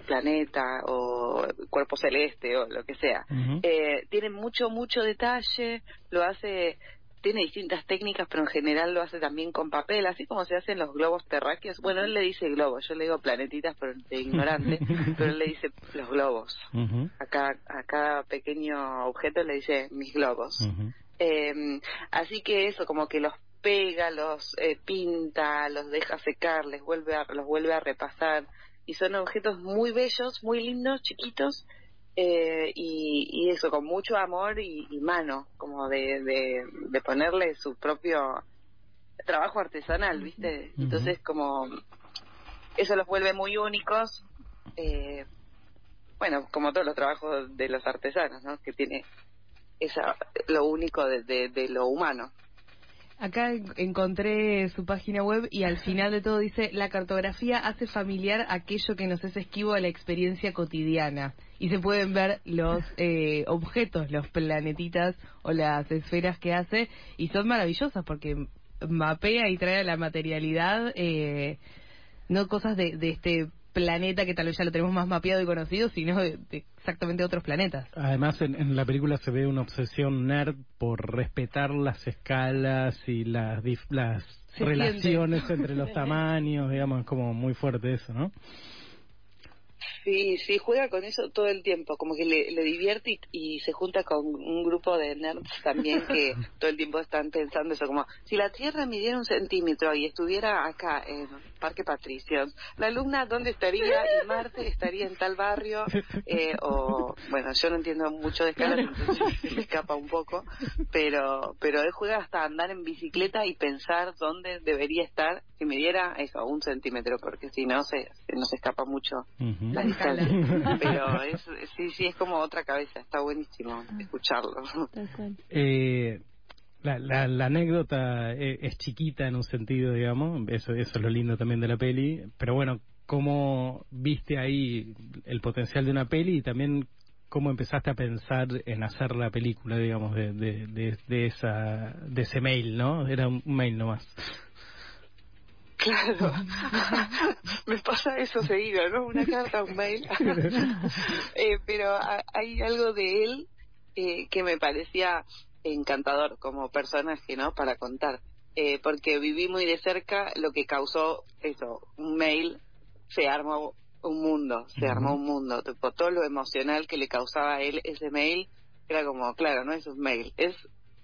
planeta o cuerpo celeste o lo que sea. Uh-huh. Eh, tiene mucho, mucho detalle, lo hace, tiene distintas técnicas, pero en general lo hace también con papel, así como se hacen los globos terráqueos. Bueno, él le dice globos, yo le digo planetitas, pero de ignorante, pero él le dice los globos. Uh-huh. A, cada, a cada pequeño objeto le dice mis globos. Uh-huh. Eh, así que eso, como que los pega, los eh, pinta, los deja secar, les vuelve a, los vuelve a repasar, y son objetos muy bellos, muy lindos, chiquitos, eh, y, y eso, con mucho amor y, y mano, como de, de, de ponerle su propio trabajo artesanal, ¿viste? Uh-huh. Entonces, como eso los vuelve muy únicos, eh, bueno, como todos los trabajos de los artesanos, ¿no? Que tiene esa, lo único de, de, de lo humano. Acá encontré su página web y al final de todo dice: la cartografía hace familiar aquello que nos es esquivo a la experiencia cotidiana. Y se pueden ver los eh, objetos, los planetitas o las esferas que hace, y son maravillosas porque mapea y trae a la materialidad, eh, no cosas de, de este planeta que tal vez ya lo tenemos más mapeado y conocido, sino de, de exactamente otros planetas. Además, en, en la película se ve una obsesión nerd por respetar las escalas y las, dif, las relaciones siente. Entre los tamaños, digamos, es como muy fuerte eso, ¿no? Sí, sí, juega con eso todo el tiempo, como que le, le divierte y, y se junta con un grupo de nerds también que todo el tiempo están pensando eso, como si la Tierra midiera un centímetro y estuviera acá en Parque Patricios, la Luna ¿dónde estaría? Y Marte estaría en tal barrio, eh, o bueno, yo no entiendo mucho de escalas, entonces me escapa un poco, pero pero él juega hasta andar en bicicleta y pensar dónde debería estar si midiera eso, un centímetro, porque si no se, se nos escapa mucho. Uh-huh. La distancia. Pero es, sí, sí, es como otra cabeza, está buenísimo escucharlo. Eh, la, la, la anécdota es, es chiquita en un sentido, digamos, eso, eso es lo lindo también de la peli, pero bueno, ¿cómo viste ahí el potencial de una peli y también cómo empezaste a pensar en hacer la película, digamos, de, de, de, de, esa, de ese mail, ¿no? Era un mail nomás. Claro, me pasa eso seguido, ¿no? Una carta, un mail. eh, pero a, hay algo de él eh, que me parecía encantador como personaje, ¿no? Para contar, eh, porque viví muy de cerca lo que causó eso, un mail, se armó un mundo, se uh-huh. armó un mundo, tipo, todo lo emocional que le causaba a él ese mail, era como, claro, no es un mail, es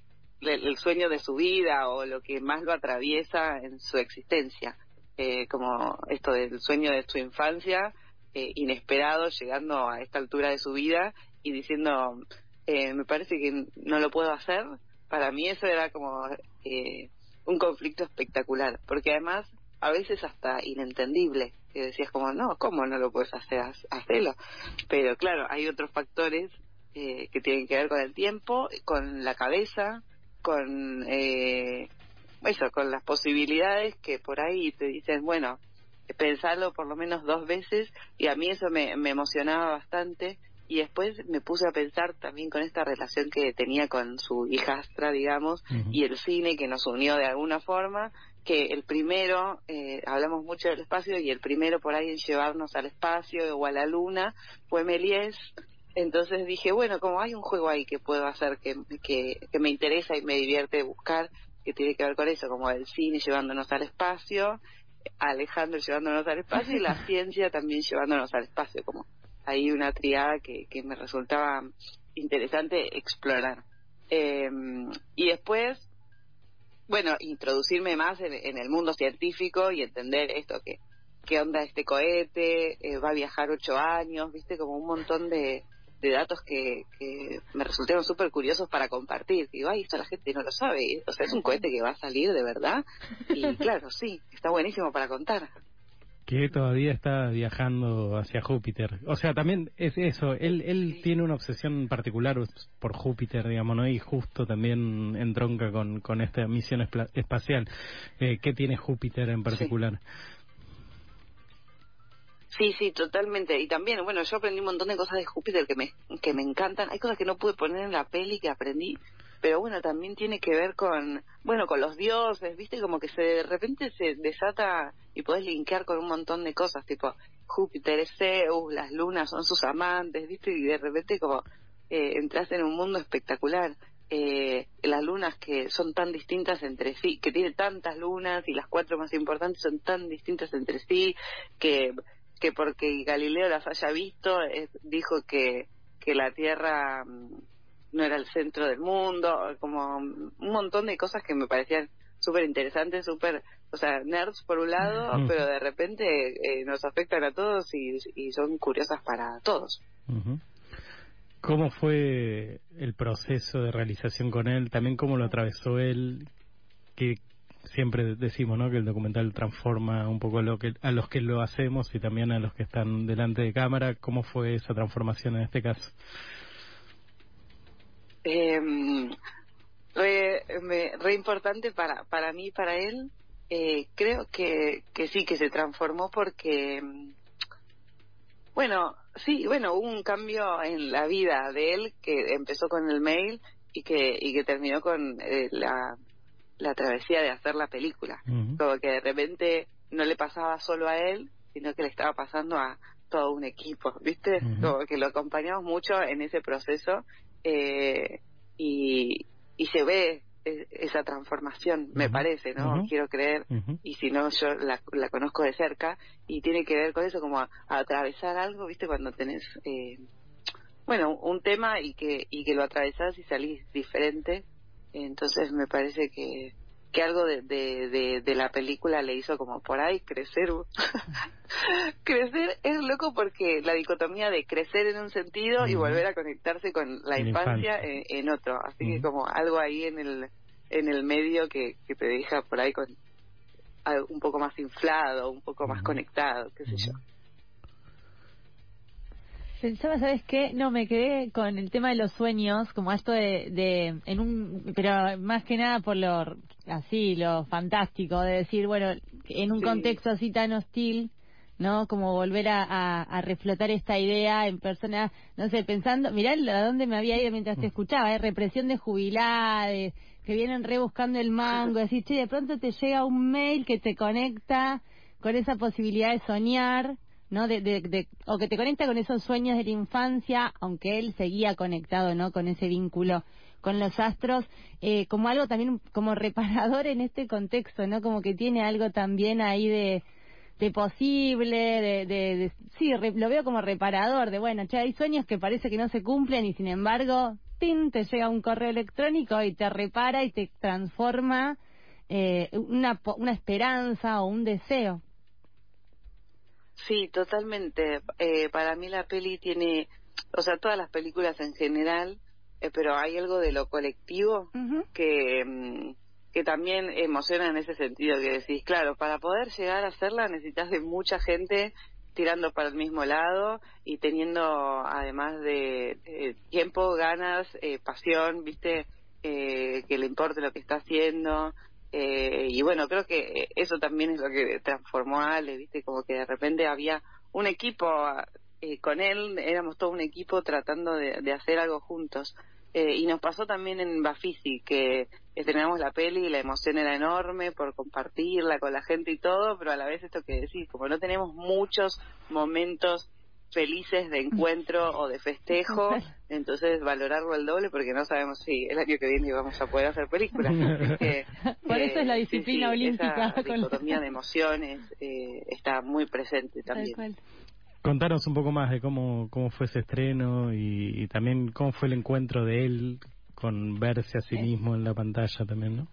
el sueño de su vida o lo que más lo atraviesa en su existencia, eh, como esto del sueño de su infancia, eh, inesperado, llegando a esta altura de su vida y diciendo, eh, me parece que no lo puedo hacer. Para mí eso era como eh, un conflicto espectacular, porque además a veces hasta inentendible, que decías como, no, ¿cómo no lo puedes hacer? Hacelo. Pero claro, hay otros factores eh, que tienen que ver con el tiempo, con la cabeza, con eh, eso, con las posibilidades que por ahí te dicen, bueno, pensarlo por lo menos dos veces, y a mí eso me, me emocionaba bastante, y después me puse a pensar también con esta relación que tenía con su hijastra, digamos, uh-huh. y el cine que nos unió de alguna forma, que el primero, eh, hablamos mucho del espacio, y el primero por ahí en llevarnos al espacio o a la luna fue Méliès. Entonces dije, bueno, como hay un juego ahí que puedo hacer que, que, que me interesa y me divierte buscar, que tiene que ver con eso, como el cine llevándonos al espacio, Alejandro llevándonos al espacio y la ciencia también llevándonos al espacio, como hay una triada que, que me resultaba interesante explorar. Eh, y después, bueno, introducirme más en, en el mundo científico y entender esto, que qué onda este cohete, eh, va a viajar ocho años, viste, como un montón de, de datos que, que me resultaron súper curiosos para compartir. Digo, ay, esto la gente no lo sabe, o sea, es un cohete que va a salir de verdad, y claro, sí, está buenísimo para contar. Que todavía está viajando hacia Júpiter. O sea, también es eso, él él sí. tiene una obsesión particular por Júpiter, digamos, ¿no? Y justo también entronca con, con esta misión espla- espacial. Eh, ¿Qué tiene Júpiter en particular? Sí. Sí, sí, totalmente. Y también, bueno, yo aprendí un montón de cosas de Júpiter que me que me encantan. Hay cosas que no pude poner en la peli que aprendí, pero bueno, también tiene que ver con, bueno, con los dioses, ¿viste? Como que se de repente se desata y podés linkear con un montón de cosas, tipo Júpiter es Zeus, las lunas son sus amantes, ¿viste? Y de repente como eh, entras en un mundo espectacular. Eh, las lunas que son tan distintas entre sí, que tiene tantas lunas y las cuatro más importantes son tan distintas entre sí, que que porque Galileo las haya visto, eh, dijo que, que la Tierra mm, no era el centro del mundo, como un montón de cosas que me parecían súper interesantes, súper, o sea, nerds por un lado, uh-huh. pero de repente eh, nos afectan a todos y, y son curiosas para todos. Uh-huh. ¿Cómo fue el proceso de realización con él? También cómo lo atravesó él, que siempre decimos, ¿no?, que el documental transforma un poco a, lo que, a los que lo hacemos y también a los que están delante de cámara. ¿Cómo fue esa transformación en este caso? Eh, re, me, re importante para para mí y para él. Eh, creo que, que sí, que se transformó porque, bueno, sí, bueno, hubo un cambio en la vida de él que empezó con el mail y que, y que terminó con eh, la... la travesía de hacer la película. Uh-huh. Como que de repente no le pasaba solo a él, sino que le estaba pasando a todo un equipo, ¿viste? Uh-huh. Como que lo acompañamos mucho en ese proceso eh, y, y se ve esa transformación, uh-huh. me parece, ¿no? Uh-huh. Quiero creer, uh-huh. y si no, yo la, la conozco de cerca, y tiene que ver con eso, como a, a atravesar algo, ¿viste? Cuando tenés, eh, bueno, un tema y que, y que lo atravesás y salís diferente. Entonces me parece que que algo de, de, de, de la película le hizo como por ahí crecer. Crecer es loco porque la dicotomía de crecer en un sentido uh-huh. y volver a conectarse con la infancia, infancia. En, en otro. Así uh-huh. que como algo ahí en el en el medio que, que te deja por ahí con un poco más inflado, un poco uh-huh. más conectado, qué sé uh-huh. yo. Pensaba, ¿sabes qué? No, me quedé con el tema de los sueños, como esto de, de en un, pero más que nada por lo, así, lo fantástico, de decir, bueno, en un sí. contexto así tan hostil, ¿no? Como volver a, a, a reflotar esta idea en persona, no sé, pensando, mirá a dónde me había ido mientras te escuchaba, ¿eh? Represión de jubilados, que vienen rebuscando el mango, decir, che, de pronto te llega un mail que te conecta con esa posibilidad de soñar, ¿no? De, de, de, o que te conecta con esos sueños de la infancia, aunque él seguía conectado, ¿no? Con ese vínculo con los astros, eh, como algo también como reparador en este contexto, ¿no? Como que tiene algo también ahí de, de posible, de, de, de sí, re, lo veo como reparador, de bueno, che, hay sueños que parece que no se cumplen y sin embargo, ¡tin!, te llega un correo electrónico y te repara y te transforma eh, una, una esperanza o un deseo. Sí, totalmente. Eh, para mí la peli tiene, o sea, todas las películas en general, eh, pero hay algo de lo colectivo uh-huh. que, que también emociona en ese sentido, que decís, claro, para poder llegar a hacerla necesitas de mucha gente tirando para el mismo lado y teniendo, además de eh, tiempo, ganas, eh, pasión, viste, eh, que le importe lo que está haciendo. Eh, y bueno, creo que eso también es lo que transformó a Ale, ¿viste? Como que de repente había un equipo eh, con él, éramos todo un equipo tratando de, de hacer algo juntos. Eh, y nos pasó también en Bafisi, que estrenamos la peli y la emoción era enorme por compartirla con la gente y todo, pero a la vez esto que decís, como no tenemos muchos momentos felices de encuentro o de festejo, entonces valorarlo al doble porque no sabemos si el año que viene vamos a poder hacer películas. Que, Por eh, eso es la disciplina sí, sí, olímpica. Esa dicotomía de emociones eh, está muy presente también. Contanos un poco más de cómo cómo fue ese estreno y, y también cómo fue el encuentro de él con verse a sí mismo en la pantalla también, ¿no?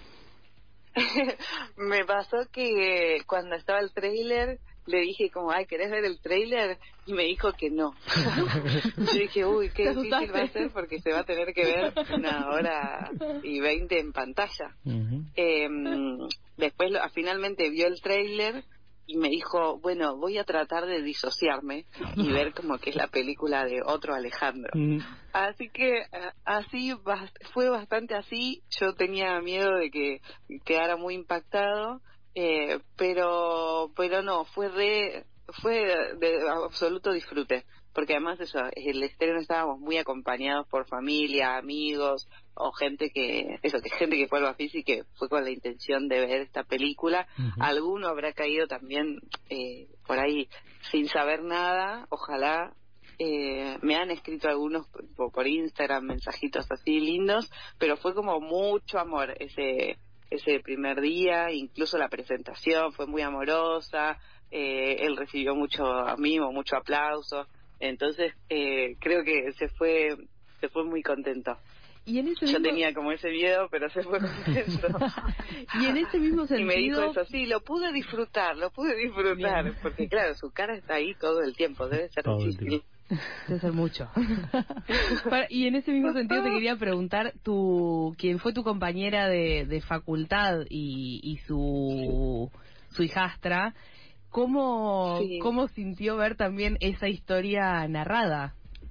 Me pasó que cuando estaba el tráiler le dije como, ay, ¿querés ver el tráiler? Y me dijo que no. Yo dije, uy, qué difícil va a ser porque se va a tener que ver una hora y veinte en pantalla. Uh-huh. Eh, después lo, finalmente vio el tráiler y me dijo, bueno, voy a tratar de disociarme y ver como que es la película de otro Alejandro. Mm. Así que así fue bastante así. Yo tenía miedo de que quedara muy impactado, eh, pero pero no, fue de, fue de absoluto disfrute, porque además eso, el estreno estábamos muy acompañados por familia, amigos, o gente que, eso, que gente que fue al Bafisi que fue con la intención de ver esta película. Uh-huh. Alguno habrá caído también eh, por ahí sin saber nada, ojalá. Eh, me han escrito algunos por, por Instagram mensajitos así lindos, pero fue como mucho amor ese ese primer día, incluso la presentación fue muy amorosa, eh, él recibió mucho mimo, mucho aplauso, entonces eh, creo que se fue se fue muy contento. Y en ese Yo mismo... tenía como ese miedo, pero se fue contento. Y en ese mismo sentido... Y me dijo eso, sí, lo pude disfrutar, lo pude disfrutar, bien. Porque claro, su cara está ahí todo el tiempo, debe ser todo difícil. Debe ser mucho. Para, y en ese mismo sentido te quería preguntar, tu, ¿quién fue tu compañera de, de facultad y, y su, su hijastra? ¿Cómo, sí. ¿Cómo sintió ver también esa historia narrada?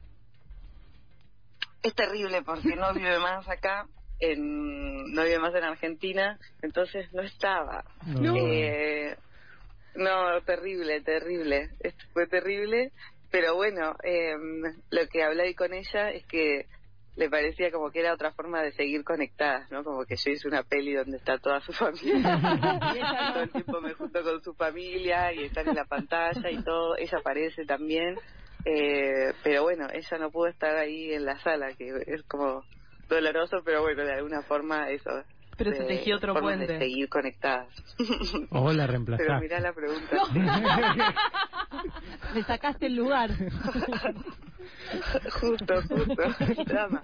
Es terrible porque no vive más acá, en, no vive más en Argentina, entonces no estaba. No, eh, no terrible, terrible. Esto fue terrible, pero bueno, eh, lo que hablé con ella es que le parecía como que era otra forma de seguir conectadas, ¿no? Como que yo hice una peli donde está toda su familia. Y todo el tiempo me junto con su familia y están en la pantalla y todo. Ella aparece también. Eh, pero bueno, ella no pudo estar ahí en la sala, que es como doloroso, pero bueno, de alguna forma eso. Pero se tejió otro puente. De seguir conectadas. O la reemplazaste. Pero mirá la pregunta. Le sacaste el lugar. Justo, justo. Drama.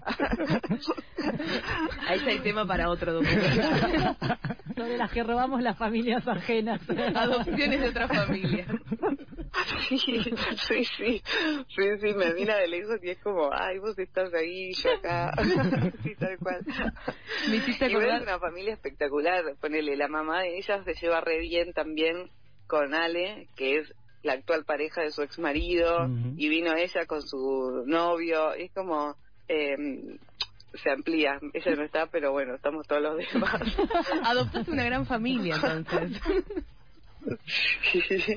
Ahí está el tema para otro documental. Sobre las que robamos las familias ajenas. Adopciones de otras familias. Sí, sí, sí, sí, sí, me mira de lejos y es como, ay, vos estás ahí, yo acá, sí, tal cual. Me hiciste y acordar... es una familia espectacular, ponele, la mamá de ellas se lleva re bien también con Ale, que es la actual pareja de su ex marido, uh-huh. y vino ella con su novio, es como, eh, se amplía, ella no está, pero bueno, estamos todos los demás. Adoptaste una gran familia, entonces. Sí.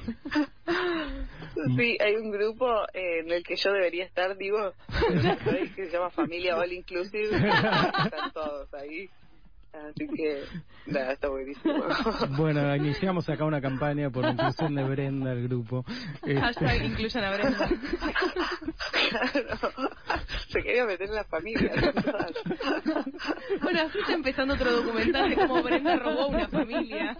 Sí, hay un grupo eh, en el que yo debería estar, digo, que se llama Familia All Inclusive, están todos ahí, así que nada, está buenísimo. Bueno, iniciamos acá una campaña por la inclusión de Brenda al grupo. Hashtag este... incluyan a Brenda. Claro, se quería meter en la familia. Bueno, así está empezando otro documental de cómo Brenda robó una familia.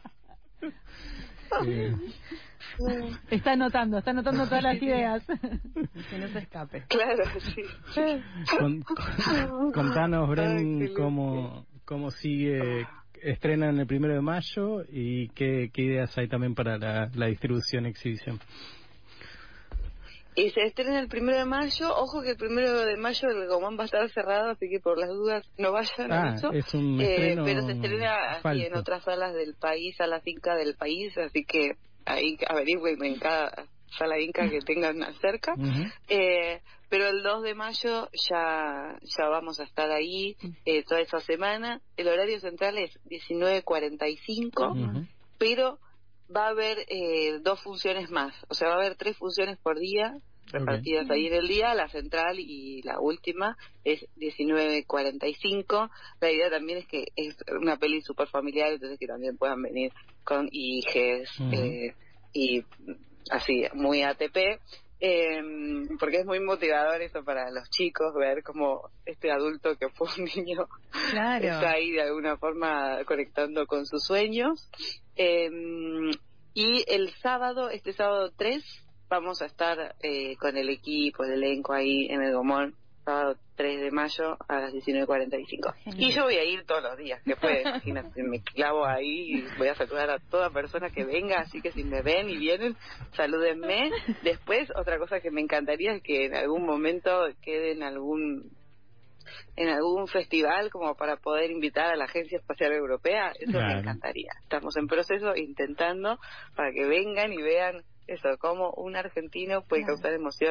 Eh. Está anotando, está anotando todas las ideas. Que no se escape. Claro, sí. Con, con, contanos, Bren, Ay, cómo, cómo sigue, estrenan el primero de mayo y qué, qué ideas hay también para la, la distribución y exhibición. Y se estrena el primero de mayo. Ojo que el primero de mayo el Gomón va a estar cerrado, así que por las dudas no vayan ah, a eso. Es un eh, pero se estrena así en otras salas del país, a la finca del país, así que ahí averigüen en cada sala inca que tengan cerca. Uh-huh. eh, pero el dos de mayo ya ya vamos a estar ahí eh, toda esa semana. El horario central es diecinueve cuarenta y cinco, uh-huh. pero va a haber eh, dos funciones más, o sea, va a haber tres funciones por día repartidas okay. ahí en el día. La central y la última es diecinueve cuarenta y cinco. La idea también es que es una peli súper familiar, entonces que también puedan venir con hijes uh-huh. eh, y así, muy A T P, eh, porque es muy motivador eso para los chicos, ver cómo este adulto que fue un niño claro. está ahí de alguna forma conectando con sus sueños. Eh, y el sábado, este sábado tres, vamos a estar eh, con el equipo, el elenco ahí en el Gomón, sábado tres de mayo a las diecinueve cuarenta y cinco. Y yo voy a ir todos los días, después, imagínate, me clavo ahí y voy a saludar a toda persona que venga, así que si me ven y vienen, salúdenme. Después, otra cosa que me encantaría es que en algún momento quede en algún en algún festival como para poder invitar a la Agencia Espacial Europea, eso claro. me encantaría. Estamos en proceso intentando para que vengan y vean eso, cómo un argentino puede causar emoción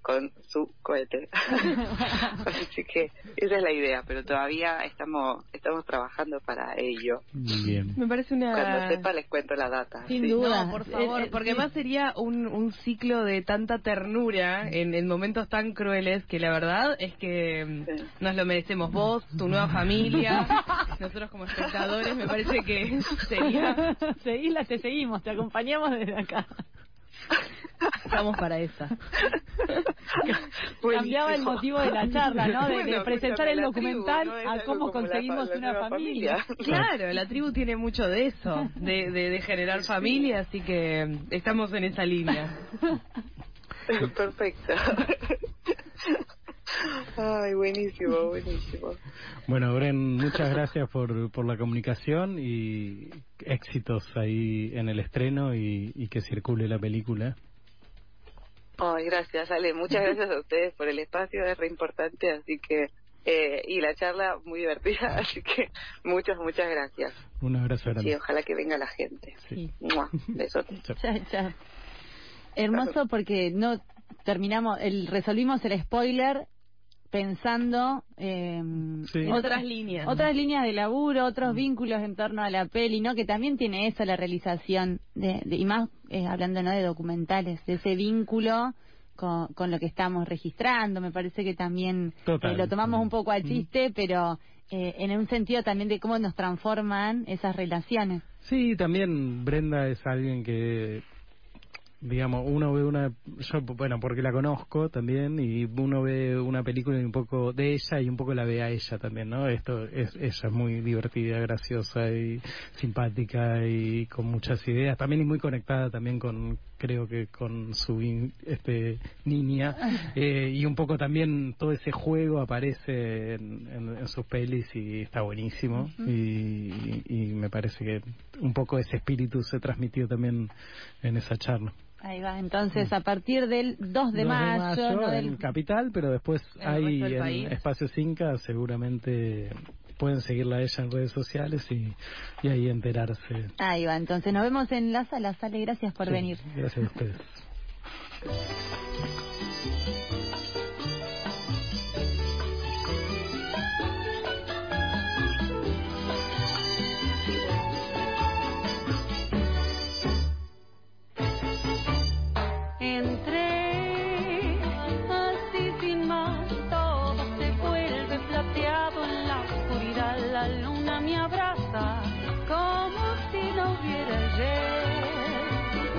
con su cohete. Así que esa es la idea, pero todavía estamos estamos trabajando para ello. Bien. Me parece una... Cuando sepa les cuento la data. Sin sí. duda. No, por favor, Eh, eh, porque sí. además sería un, un ciclo de tanta ternura en, en momentos tan crueles que la verdad es que mm, nos lo merecemos. Vos, tu nueva familia, nosotros como espectadores, me parece que sería... Seguila, te seguimos, te acompañamos desde acá. Estamos para esa. Cambiaba el motivo de la charla, ¿no? De, de Bueno, presentar el la documental tribu, ¿no? Es a algo cómo como la- conseguimos la una nueva familia. familia. Claro, la tribu tiene mucho de eso, de, de, de generar familia, así que estamos en esa línea. Perfecto. Ay, buenísimo, buenísimo. Bueno, Bren, muchas gracias por, por la comunicación y éxitos ahí en el estreno y, y que circule la película. Ay, gracias, Ale. Muchas gracias a ustedes por el espacio, es re importante, así que... Eh, y la charla muy divertida, así que muchas, muchas gracias. Un abrazo grande. Sí, ojalá que venga la gente. Sí. Mua, besotes. Chao. Chao, chao. Hermoso porque no terminamos, el resolvimos el spoiler pensando eh, Sí. en Otras líneas. otras líneas de laburo, otros vínculos en torno a la peli, ¿no? Que también tiene eso la realización de, de- y más eh, hablando no de documentales, de ese vínculo con, con lo que estamos registrando. Me parece que también Total. eh, lo tomamos un poco al chiste, pero eh, en un sentido también de cómo nos transforman esas relaciones. Sí, también Brenda es alguien que, digamos, uno ve una, yo, bueno, porque la conozco también, y uno ve una película y un poco de ella y un poco la ve a ella también, ¿no? Esto es, ella es muy divertida, graciosa y simpática y con muchas ideas, también y muy conectada también con, creo que con su in- este niña, eh, y un poco también todo ese juego aparece en, en- en sus pelis y está buenísimo. Ujú. y, y me parece que un poco ese espíritu se transmitió también en esa charla. Ahí va, entonces a partir del dos de dos mayo, ¿no? en Del- Capital, pero después En el hay resto del en país. Espacio Cinca, seguramente pueden seguirla a ella en redes sociales y, y ahí enterarse. Ahí va, entonces nos vemos en la sala. Sale, gracias por Sí, venir. Gracias a ustedes. Entré así sin más, todo se vuelve plateado en la oscuridad. La luna me abraza como si no hubiera ayer.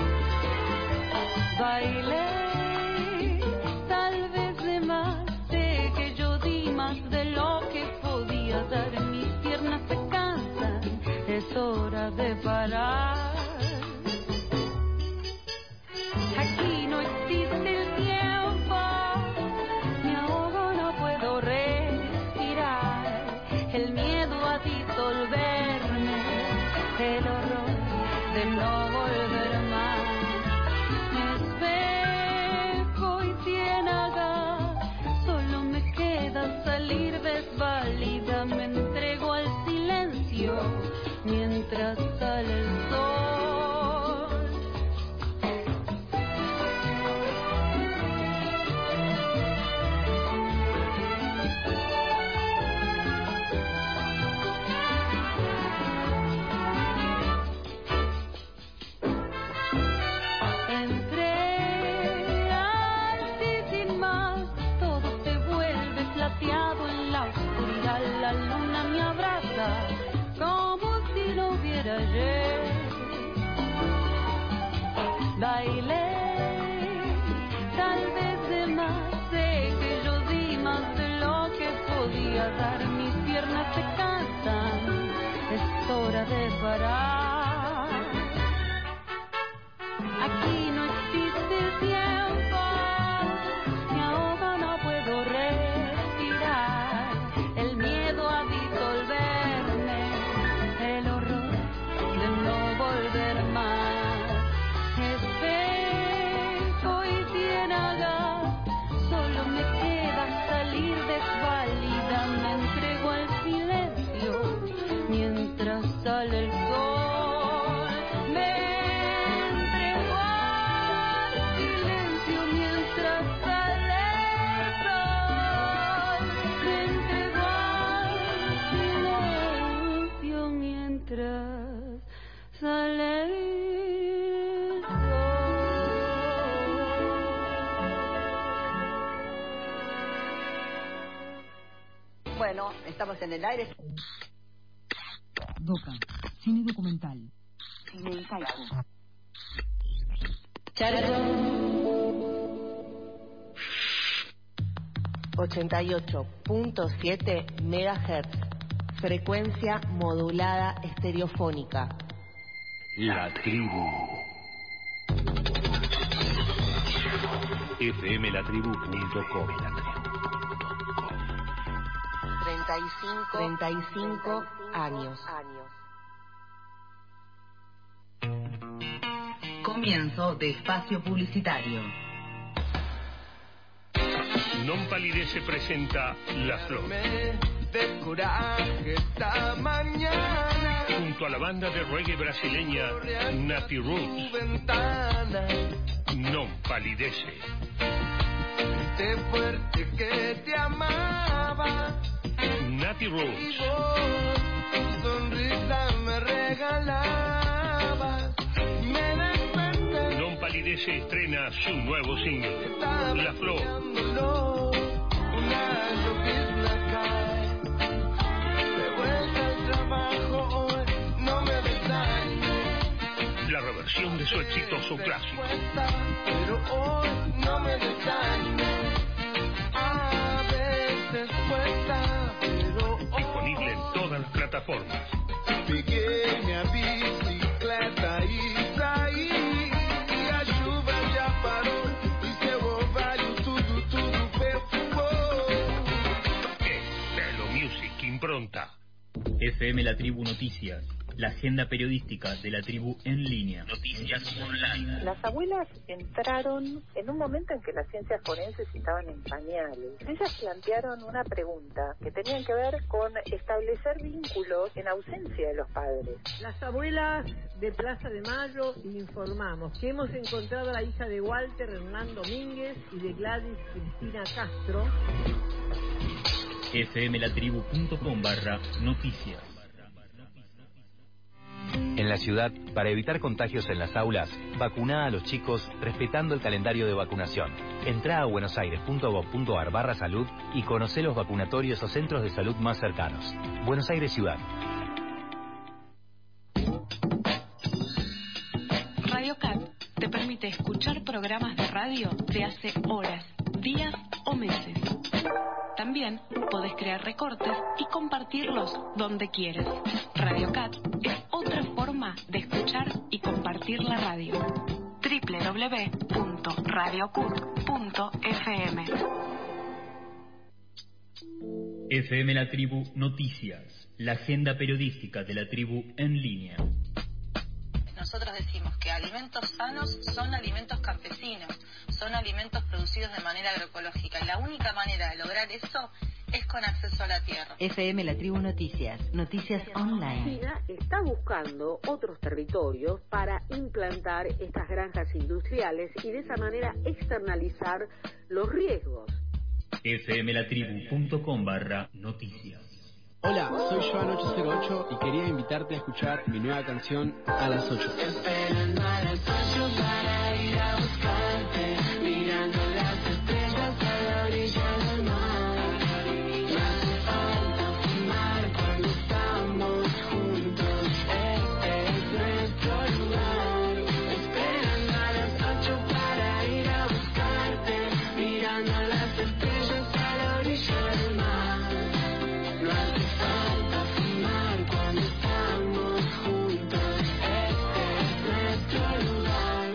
Bailé, tal vez de más, sé que yo di más de lo que podía dar. Mis piernas se cansan, es hora de parar. Aquí no existe el tiempo, me ahogo, no puedo respirar. El miedo a disolverme, el horror de no volver más. Espejo y ciénaga, solo me queda salir desvalida. Me entrego al silencio mientras sale el sol. Entré así sin más, todo se vuelve plateado en la oscuridad. La luna me abraza como si no hubiera ayer. Bailé, tal vez de más, sé que yo di más de lo que podía dar. Mis piernas se cansan, es hora de parar. Aquí no existe tiempo, me ahogo, no puedo respirar. El miedo a disolverme, el horror de no volver más. Espejo y ciénaga, solo me queda salir desvalida. Me entrego al silencio mientras sale el sol. Me entrego al silencio mientras sale Bueno, estamos en el aire. Doca, cine documental. Cine incaico. ochenta y ocho punto siete megahertz. Frecuencia modulada estereofónica. La tribu. F M la tribu punto com. treinta y cinco años. Comienzo de espacio publicitario. Non Palidece presenta La Flor. De coraje esta mañana. Junto a la banda de reggae brasileña Nati Roots. Non Palidece. De fuerte que te amaba. Nati Roots. Tu sonrisa me regalabas. Me desperté. Non Palidece estrena su nuevo single, La Flor. Una llovizna cae. De vuelta al trabajo hoy, no me desdañe. La reversión de su exitoso clásico. Pero hoy no me desdañe. A veces cuesta, pero hoy. Disponible en todas las plataformas. Peguei a bicicleta e saí. E a chuva já parou. E seu orvalho tudo, tudo perfumou. Telo Music impronta. F M La Tribu Noticias, la agenda periodística de la tribu en línea. Noticias online. Las abuelas entraron en un momento en que las ciencias forenses estaban en pañales. Ellas plantearon una pregunta que tenían que ver con establecer vínculos en ausencia de los padres. Las abuelas de Plaza de Mayo informamos que hemos encontrado a la hija de Walter Hernán Domínguez y de Gladys Cristina Castro. F M la tribu punto com barra noticias. En la ciudad, para evitar contagios en las aulas, vacuná a los chicos respetando el calendario de vacunación. Entrá a buenosaires punto gov punto ar barra salud y conocé los vacunatorios o centros de salud más cercanos. Buenos Aires Ciudad. Radio Cat te permite escuchar programas de radio de hace horas, días o meses. También podés crear recortes y compartirlos donde quieras. Radio Cat es otra forma de escuchar y compartir la radio. doble u doble u doble u punto radio cut punto f m. F M La Tribu Noticias, la agenda periodística de la tribu en línea. Nosotros decimos que alimentos sanos son alimentos campesinos, son alimentos producidos de manera agroecológica. Y la única manera de lograr eso es con acceso a la tierra. F M La Tribu Noticias, noticias online. China está buscando otros territorios para implantar estas granjas industriales y de esa manera externalizar los riesgos. F M la tribu punto com barra noticias. Hola, soy Joan ocho cero ocho y quería invitarte a escuchar mi nueva canción A las ocho. Esperando a las ocho para ir a buscarte, mirando las estrellas a la orilla del mar. No hace falta fumar cuando estamos juntos, este es nuestro lugar. Esperando a las ocho para ir a buscarte, mirando las estrellas a la orilla del mar. No hace falta fumar cuando estamos juntos, este es nuestro lugar.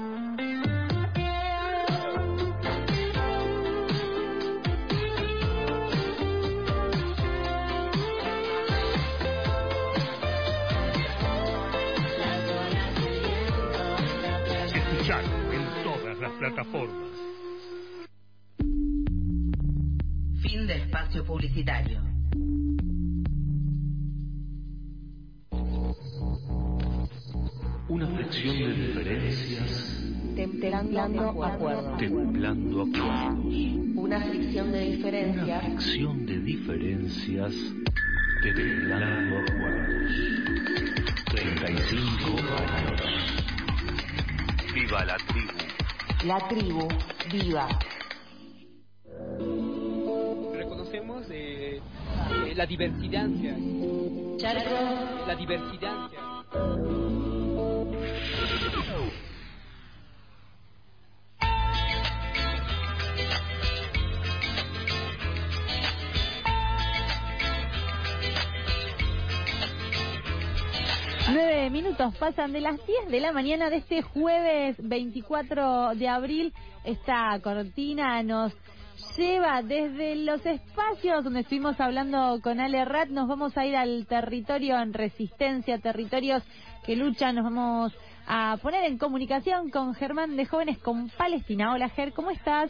Escuchalo en todas las plataformas. Fin de espacio publicitario. Una fricción de diferencias. Templando acuerdos. Templando acuerdos. Una fricción de diferencias. Una fricción de diferencias. Templando acuerdos. treinta y cinco años. Viva la tribu. La tribu, viva. Reconocemos eh, Eh, la diversidencia. Charco. La diversidencia. Nueve minutos pasan de las diez de la mañana de este jueves veinticuatro de abril. Esta cortina nos lleva desde los espacios donde estuvimos hablando con Ale Rat. Nos vamos a ir al territorio en resistencia, territorios que luchan. Nos vamos a poner en comunicación con Germán de Jóvenes con Palestina. Hola Ger, ¿cómo estás?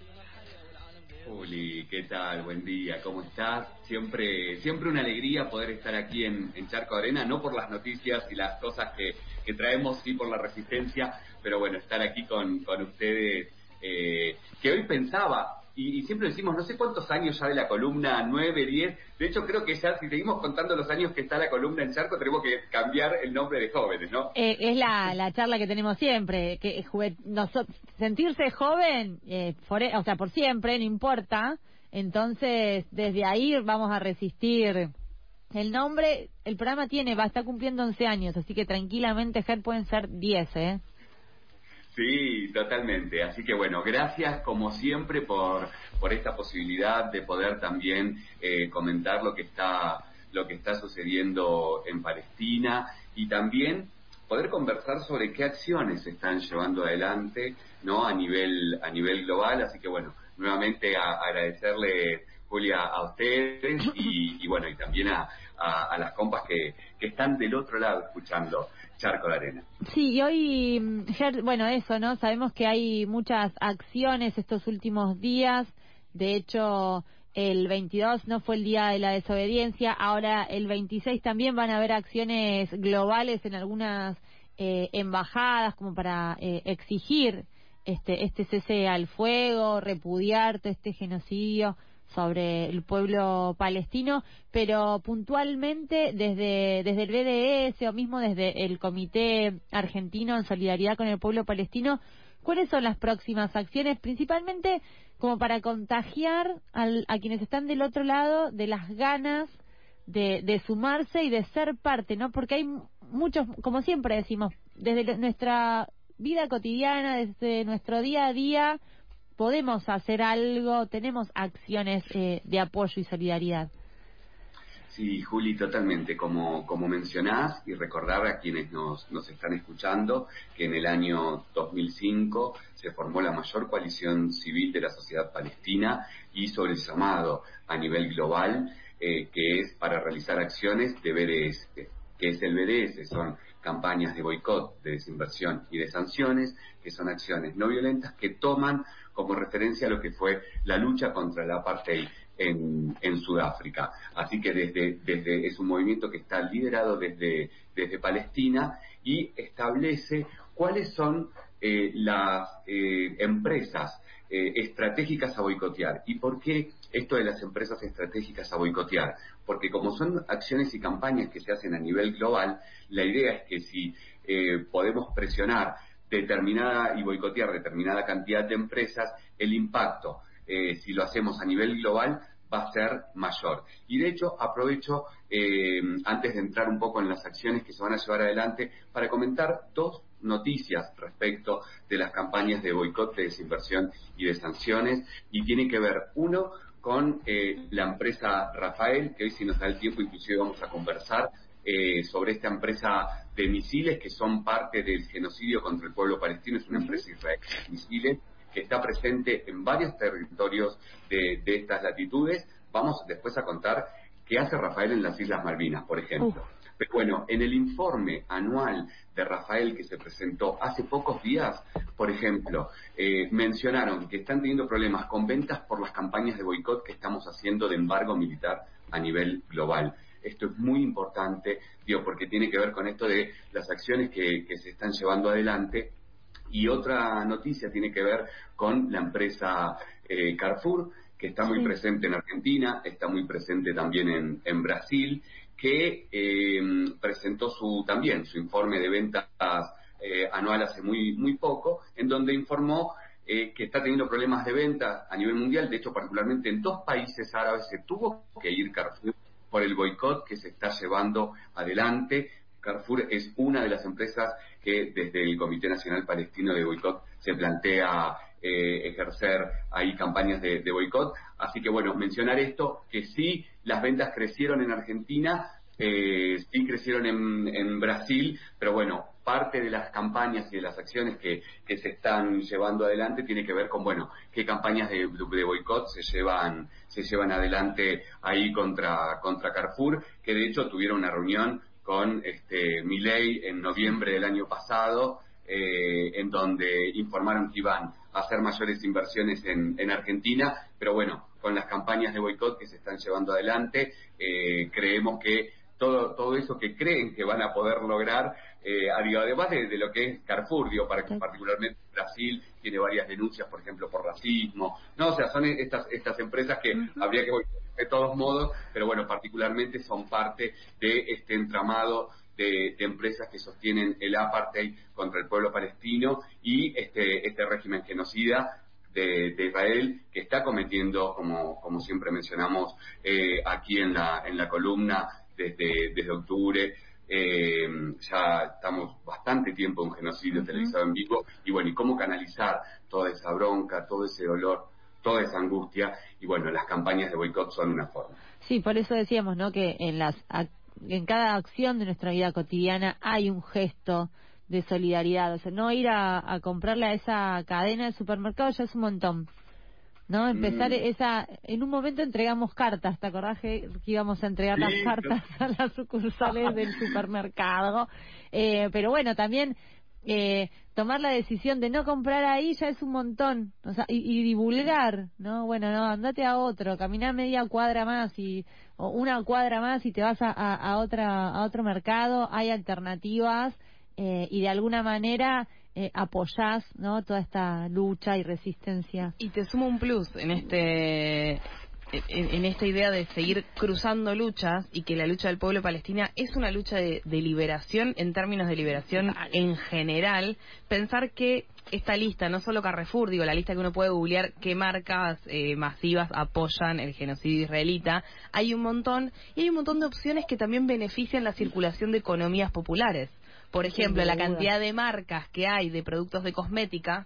Juli, ¿qué tal? Buen día, ¿cómo estás? Siempre siempre una alegría poder estar aquí en, en Charco Arena, no por las noticias y las cosas que, que traemos, sí por la resistencia, pero bueno, estar aquí con, con ustedes, eh, que hoy pensaba, y, y siempre decimos, no sé cuántos años ya de la columna, nueve, diez, de hecho creo que ya si seguimos contando los años que está la columna en Charco, tenemos que cambiar el nombre de Jóvenes, ¿no? Eh, es la, la charla que tenemos siempre, que juve, nosotros, sentirse joven, eh, por, o sea, por siempre, no importa, entonces desde ahí vamos a resistir. El nombre, el programa tiene, va a estar cumpliendo once años, así que tranquilamente, Ger, pueden ser diez, ¿eh? Sí, totalmente. Así que bueno, gracias como siempre por por esta posibilidad de poder también eh, comentar lo que está lo que está sucediendo en Palestina y también poder conversar sobre qué acciones se están llevando adelante, ¿no? A nivel a nivel global. Así que bueno, nuevamente a, agradecerle, Julia, a ustedes y, y bueno, y también a, a, a las compas que, que están del otro lado escuchando Charco de Arena. Sí, y hoy, Ger, bueno, eso, ¿no? Sabemos que hay muchas acciones estos últimos días. De hecho, el veintidós no fue el día de la desobediencia. Ahora, el veintiséis también van a haber acciones globales en algunas eh, embajadas como para eh, exigir este este cese al fuego, repudiar todo este genocidio sobre el pueblo palestino, pero puntualmente desde desde el B D S o mismo desde el Comité Argentino en Solidaridad con el Pueblo Palestino, ¿cuáles son las próximas acciones, principalmente como para contagiar al, a quienes están del otro lado de las ganas de, de sumarse y de ser parte, ¿no? Porque hay muchos, como siempre decimos, desde nuestra vida cotidiana, desde nuestro día a día, podemos hacer algo, tenemos acciones eh, de apoyo y solidaridad. Sí, Juli, totalmente. Como, como mencionás, y recordar a quienes nos, nos están escuchando, que en el año dos mil cinco se formó la mayor coalición civil de la sociedad palestina, hizo el llamado a nivel global, eh, que es para realizar acciones de B D S. ¿Qué es el B D S? Son campañas de boicot, de desinversión y de sanciones, que son acciones no violentas que toman como referencia lo que fue la lucha contra el apartheid en, en Sudáfrica. Así que desde, desde es un movimiento que está liderado desde, desde Palestina y establece cuáles son eh, las eh, empresas eh, estratégicas a boicotear. ¿Y por qué esto de las empresas estratégicas a boicotear? Porque como son acciones y campañas que se hacen a nivel global, la idea es que si eh, podemos presionar determinada y boicotear determinada cantidad de empresas, el impacto, eh, si lo hacemos a nivel global, va a ser mayor. Y de hecho, aprovecho, eh, antes de entrar un poco en las acciones que se van a llevar adelante, para comentar dos noticias respecto de las campañas de boicot, de desinversión y de sanciones, y tiene que ver, uno, con eh, la empresa Rafael, que hoy si nos da el tiempo inclusive vamos a conversar eh, sobre esta empresa de misiles que son parte del genocidio contra el pueblo palestino. Es una empresa israelí de misiles que está presente en varios territorios de, de estas latitudes. Vamos después a contar qué hace Rafael en las Islas Malvinas, por ejemplo. Uh. Pero bueno, en el informe anual de Rafael que se presentó hace pocos días, por ejemplo, eh, mencionaron que están teniendo problemas con ventas por las campañas de boicot que estamos haciendo de embargo militar a nivel global. Esto es muy importante, digo, porque tiene que ver con esto de las acciones que, que se están llevando adelante. Y otra noticia tiene que ver con la empresa eh, Carrefour, que está muy sí. presente en Argentina, está muy presente también en, en Brasil, que eh, presentó su también su informe de ventas eh, anual hace muy muy poco, en donde informó eh, que está teniendo problemas de venta a nivel mundial. De hecho, particularmente en dos países árabes se tuvo que ir Carrefour por el boicot que se está llevando adelante. Carrefour es una de las empresas que desde el Comité Nacional Palestino de Boicot se plantea eh, ejercer ahí campañas de, de boicot. Así que bueno, mencionar esto, que sí, las ventas crecieron en Argentina, eh, sí crecieron en, en Brasil, pero bueno, parte de las campañas y de las acciones que, que se están llevando adelante tiene que ver con, bueno, qué campañas de, de boicot se llevan se llevan adelante ahí contra, contra Carrefour, que de hecho tuvieron una reunión con este Milei en noviembre del año pasado, eh, en donde informaron que iban a hacer mayores inversiones en, en Argentina, pero bueno, con las campañas de boicot que se están llevando adelante, eh, creemos que todo todo eso que creen que van a poder lograr, eh, además de, de lo que es Carrefour, digo, para que particularmente Brasil tiene varias denuncias, por ejemplo, por racismo, no, o sea, son estas estas empresas que uh-huh. habría que de todos modos, pero bueno, particularmente son parte de este entramado de, de empresas que sostienen el apartheid contra el pueblo palestino y este este régimen genocida de, de Israel, que está cometiendo, como como siempre mencionamos eh, aquí en la en la columna desde desde octubre. Eh, ya estamos bastante tiempo en genocidio uh-huh. televisado en vivo, y bueno, y cómo canalizar toda esa bronca, todo ese dolor, toda esa angustia, y bueno, las campañas de boicot son una forma. Sí, por eso decíamos, ¿no?, que en las en cada acción de nuestra vida cotidiana hay un gesto de solidaridad. O sea, no ir a, a comprarle a esa cadena de supermercado ya es un montón, ¿no? Empezar mm. esa... En un momento entregamos cartas, ¿te acordás que, que íbamos a entregar sí, las cartas no. a las sucursales del supermercado? Eh, pero bueno, también eh, tomar la decisión de no comprar ahí ya es un montón. O sea, y, y divulgar, ¿no? Bueno, no, andate a otro, caminá media cuadra más y o una cuadra más y te vas a, a, a, otra, a otro mercado, hay alternativas eh, y de alguna manera... Eh, apoyás, ¿no?, toda esta lucha y resistencia. Y te sumo un plus en este en, en esta idea de seguir cruzando luchas, y que la lucha del pueblo palestino es una lucha de, de liberación en términos de liberación en general. Pensar que esta lista, no solo Carrefour, digo, la lista que uno puede googlear qué marcas eh, masivas apoyan el genocidio israelita, hay un montón, y hay un montón de opciones que también benefician la circulación de economías populares. Por ejemplo, la cantidad de marcas que hay de productos de cosmética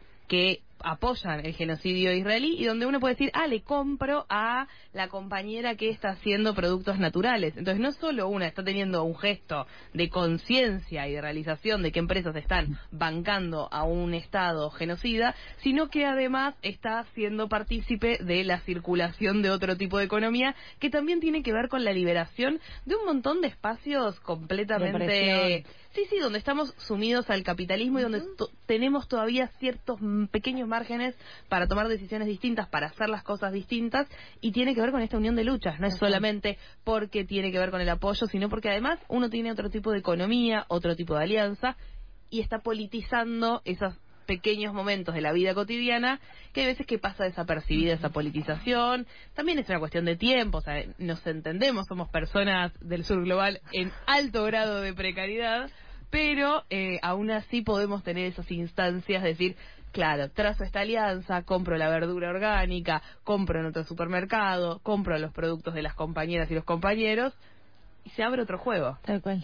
que apoyan el genocidio israelí, y donde uno puede decir, ah, le compro a la compañera que está haciendo productos naturales. Entonces, no solo una está teniendo un gesto de conciencia y de realización de que empresas están bancando a un Estado genocida, sino que además está siendo partícipe de la circulación de otro tipo de economía, que también tiene que ver con la liberación de un montón de espacios completamente... Sí, sí, donde estamos sumidos al capitalismo y donde to- tenemos todavía ciertos m- pequeños márgenes para tomar decisiones distintas, para hacer las cosas distintas, y tiene que ver con esta unión de luchas. No es solamente porque tiene que ver con el apoyo, sino porque además uno tiene otro tipo de economía, otro tipo de alianza, y está politizando esos pequeños momentos de la vida cotidiana, que hay veces que pasa desapercibida esa politización. También es una cuestión de tiempo, o sea, nos entendemos, somos personas del sur global en alto grado de precariedad, pero eh, aún así podemos tener esas instancias, decir, claro, trazo esta alianza, compro la verdura orgánica, compro en otro supermercado, compro los productos de las compañeras y los compañeros, y se abre otro juego. Tal cual.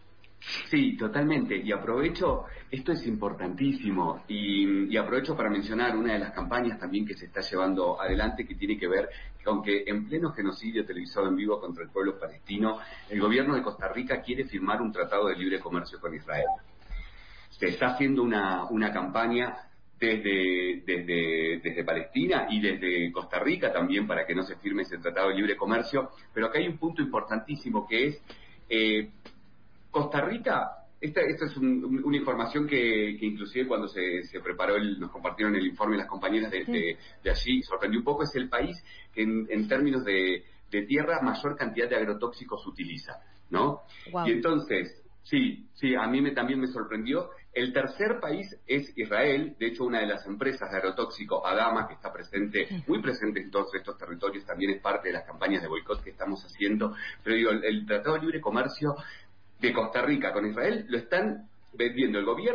Sí, totalmente. Y aprovecho, esto es importantísimo, y, y aprovecho para mencionar una de las campañas también que se está llevando adelante, que tiene que ver con que en pleno genocidio televisado en vivo contra el pueblo palestino, el gobierno de Costa Rica quiere firmar un tratado de libre comercio con Israel. Se está haciendo una, una campaña desde, desde, desde Palestina y desde Costa Rica también para que no se firme ese tratado de libre comercio, pero acá hay un punto importantísimo que es... Eh, Costa Rica, esta, esta es un, una información que, que inclusive cuando se, se preparó, el, nos compartieron el informe las compañeras de, sí. de, de allí, sorprendió un poco, es el país que en, en términos de, de tierra mayor cantidad de agrotóxicos utiliza, ¿no? Wow. Y entonces, sí, sí, a mí me, también me sorprendió. El tercer país es Israel. De hecho, una de las empresas de agrotóxico, Adama, que está presente, muy presente en todos estos territorios, también es parte de las campañas de boicot que estamos haciendo. Pero digo, el, el Tratado de Libre Comercio de Costa Rica con Israel lo están vendiendo el gobierno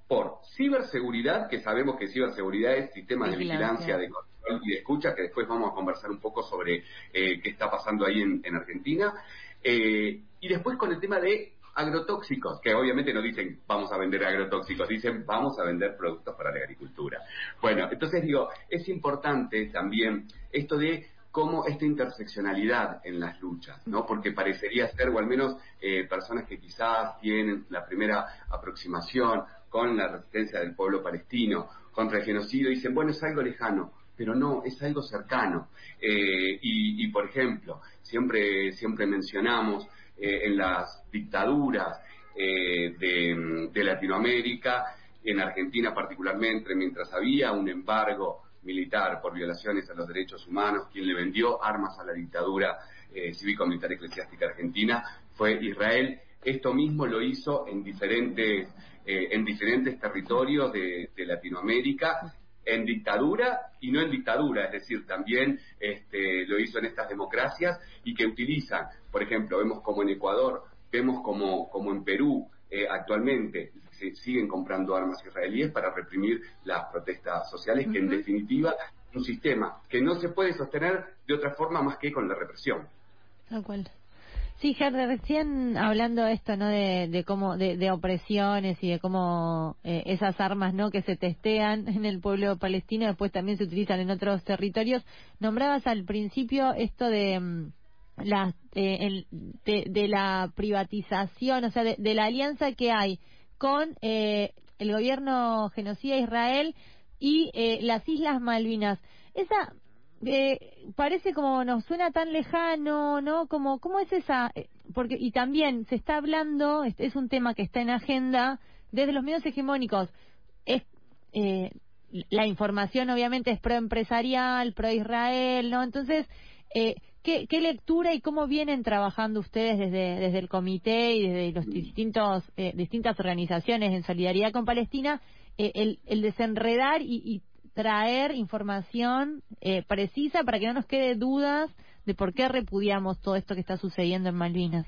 por ciberseguridad, que sabemos que ciberseguridad es sistemas de Vigilancia. vigilancia, de control y de escucha, que después vamos a conversar un poco sobre eh, qué está pasando ahí en, en Argentina, eh, y después con el tema de agrotóxicos, que obviamente no dicen vamos a vender agrotóxicos, dicen vamos a vender productos para la agricultura. Bueno, entonces digo, es importante también esto de cómo esta interseccionalidad en las luchas, ¿no? Porque parecería ser, o al menos eh, personas que quizás tienen la primera aproximación con la resistencia del pueblo palestino contra el genocidio, dicen, bueno, es algo lejano, pero no, es algo cercano. Eh, y, y, por ejemplo, siempre, siempre mencionamos eh, en las dictaduras eh, de, de Latinoamérica, en Argentina particularmente, mientras había un embargo militar por violaciones a los derechos humanos, quien le vendió armas a la dictadura eh, cívico-militar eclesiástica argentina fue Israel. Esto mismo lo hizo en diferentes, eh, en diferentes territorios de, de Latinoamérica, en dictadura y no en dictadura, es decir, también este, lo hizo en estas democracias y que utilizan, por ejemplo, vemos como en Ecuador, vemos como, como en Perú, eh, actualmente se siguen comprando armas israelíes para reprimir las protestas sociales, que en definitiva es un sistema que no se puede sostener de otra forma más que con la represión. Tal cual. Sí, Gerda, recién hablando de esto, ¿no? De, de cómo, de, de opresiones y de cómo eh, esas armas, ¿no? Que se testean en el pueblo palestino, después también se utilizan en otros territorios. Nombrabas al principio esto de mm, la, eh, el, de, de la privatización, o sea, de, de la alianza que hay con eh, el gobierno genocida de Israel y eh, las Islas Malvinas. Esa eh, parece como nos suena tan lejano, ¿no? Como cómo es esa, porque y también se está hablando, es, es un tema que está en agenda desde los medios hegemónicos. Es eh, la información obviamente es proempresarial, pro Israel, ¿no? Entonces, eh, ¿Qué, ¿Qué lectura y cómo vienen trabajando ustedes desde, desde el comité y desde los distintos eh, distintas organizaciones en solidaridad con Palestina, eh, el, el desenredar y, y traer información eh, precisa para que no nos quede dudas de por qué repudiamos todo esto que está sucediendo en Malvinas?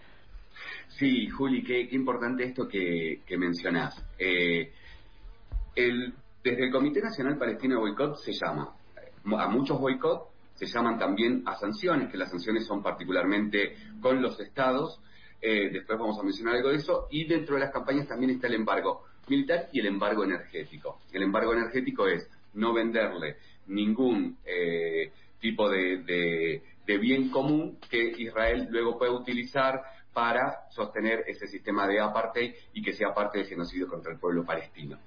Sí, Juli, qué, qué importante esto que, que mencionás. Eh, el, desde el Comité Nacional Palestino de Boicot se llama a muchos boicot, se llaman también a sanciones, que las sanciones son particularmente con los estados, eh, después vamos a mencionar algo de eso, y dentro de las campañas también está el embargo militar y el embargo energético. El embargo energético es no venderle ningún eh, tipo de, de, de bien común que Israel luego pueda utilizar para sostener ese sistema de apartheid y que sea parte del genocidio contra el pueblo palestino.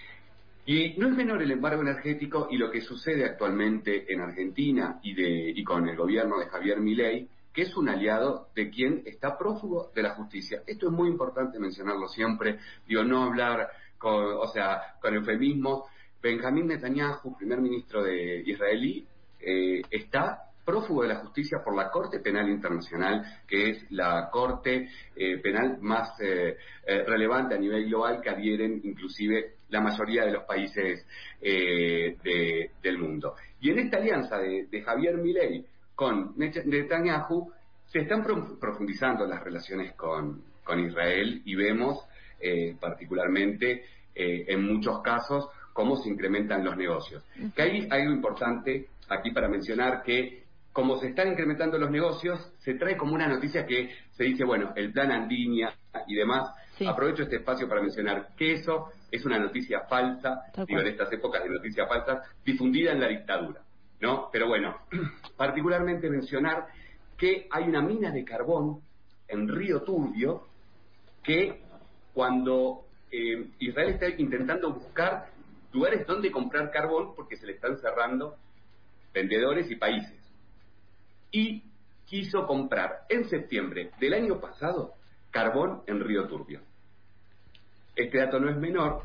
Y no es menor el embargo energético y lo que sucede actualmente en Argentina y, de, y con el gobierno de Javier Milei, que es un aliado de quien está prófugo de la justicia. Esto es muy importante mencionarlo siempre, digo, no hablar con, o sea, con eufemismos. Benjamín Netanyahu, primer ministro de israelí, eh, está prófugo de la justicia por la Corte Penal Internacional, que es la corte eh, penal más eh, eh, relevante a nivel global que adhieren inclusive la mayoría de los países eh, de, del mundo. Y en esta alianza de, de Javier Milei con Netanyahu se están pro profundizando las relaciones con, con Israel y vemos eh, particularmente eh, en muchos casos cómo se incrementan los negocios. Que hay algo importante aquí para mencionar, que como se están incrementando los negocios, se trae como una noticia que se dice, bueno, el plan Andinia y demás. Sí. Aprovecho este espacio para mencionar que eso es una noticia falsa, digo, en estas épocas de noticias falsas, difundida en la dictadura, ¿no? Pero bueno, particularmente mencionar que hay una mina de carbón en Río Turbio que cuando eh, Israel está intentando buscar lugares donde comprar carbón porque se le están cerrando vendedores y países. Y quiso comprar en septiembre del año pasado carbón en Río Turbio. Este dato no es menor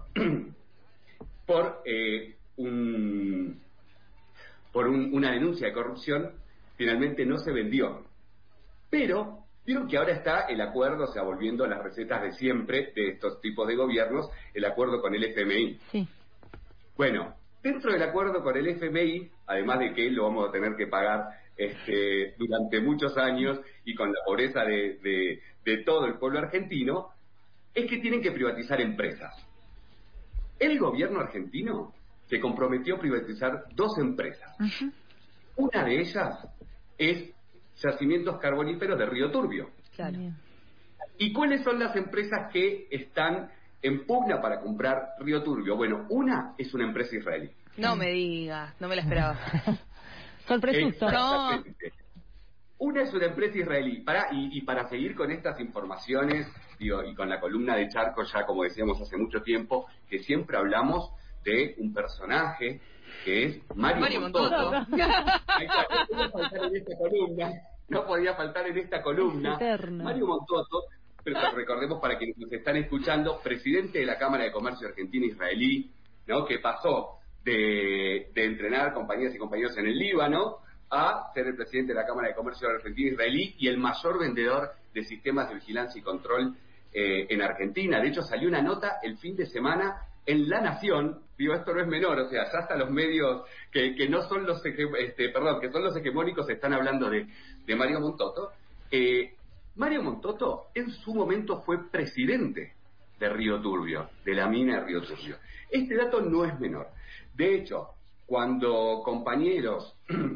por eh, un por un, una denuncia de corrupción, finalmente no se vendió. Pero vieron que ahora está el acuerdo, o sea, volviendo a las recetas de siempre de estos tipos de gobiernos, el acuerdo con el F M I. Sí. Bueno, dentro del acuerdo con el F M I, además de que lo vamos a tener que pagar Este, durante muchos años y con la pobreza de, de, de todo el pueblo argentino, es que tienen que privatizar empresas. el gobierno argentino se comprometió a privatizar dos empresas. Uh-huh. Una de ellas es Yacimientos Carboníferos de Río Turbio. Claro. ¿Y cuáles son las empresas que están en pugna para comprar Río Turbio? Bueno, una es una empresa israelí. No me digas, no me la esperaba. Sorpresusto. No. Una es una empresa israelí. Para, y, y para seguir con estas informaciones, digo, y con la columna de Charco, ya como decíamos hace mucho tiempo, que siempre hablamos de un personaje que es Mario, Mario Montoto. Montoto. No podía faltar en esta columna. No podía faltar en esta columna. Mario Montoto, pero recordemos para quienes nos están escuchando, presidente de la Cámara de Comercio Argentina-Israelí, ¿no? Que pasó de, de entrenar compañeras y compañeros en el Líbano a ser el presidente de la Cámara de Comercio Argentina-Israelí y el mayor vendedor de sistemas de vigilancia y control eh, en Argentina. De hecho, salió una nota el fin de semana en La Nación. Digo, esto no es menor, o sea, ya hasta los medios que, que no son los este, perdón, que son los hegemónicos están hablando de, de Mario Montoto. Eh, Mario Montoto en su momento fue presidente de Río Turbio, de la mina de Río Turbio. Este dato no es menor. De hecho, cuando compañeros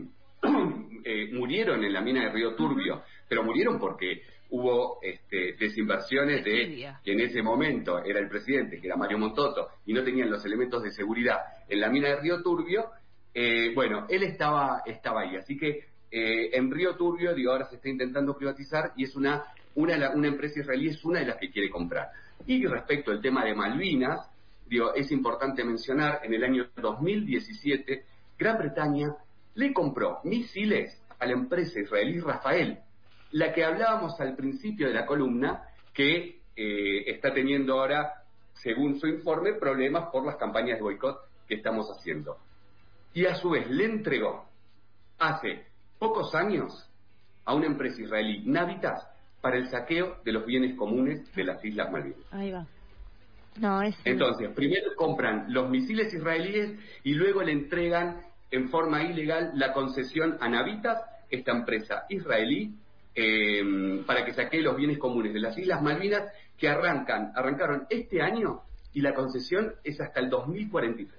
eh, murieron en la mina de Río Turbio, pero murieron porque hubo este, desinversiones de que en ese momento era el presidente, que era Mario Montoto, y no tenían los elementos de seguridad en la mina de Río Turbio, eh, bueno, él estaba, estaba ahí. Así que eh, en Río Turbio, digo, ahora se está intentando privatizar y es una, una, una empresa israelí, es una de las que quiere comprar. Y respecto al tema de Malvinas, digo, es importante mencionar, en el año dos mil diecisiete, Gran Bretaña le compró misiles a la empresa israelí Rafael, la que hablábamos al principio de la columna, que eh, está teniendo ahora, según su informe, problemas por las campañas de boicot que estamos haciendo. Y a su vez le entregó, hace pocos años, a una empresa israelí, Navitas, para el saqueo de los bienes comunes de las Islas Malvinas. Ahí va. No, es... Entonces, primero compran los misiles israelíes y luego le entregan en forma ilegal la concesión a Navitas, esta empresa israelí, Eh, para que saquee los bienes comunes de las Islas Malvinas, que arrancan arrancaron este año y la concesión es hasta el dos mil cuarenta y tres.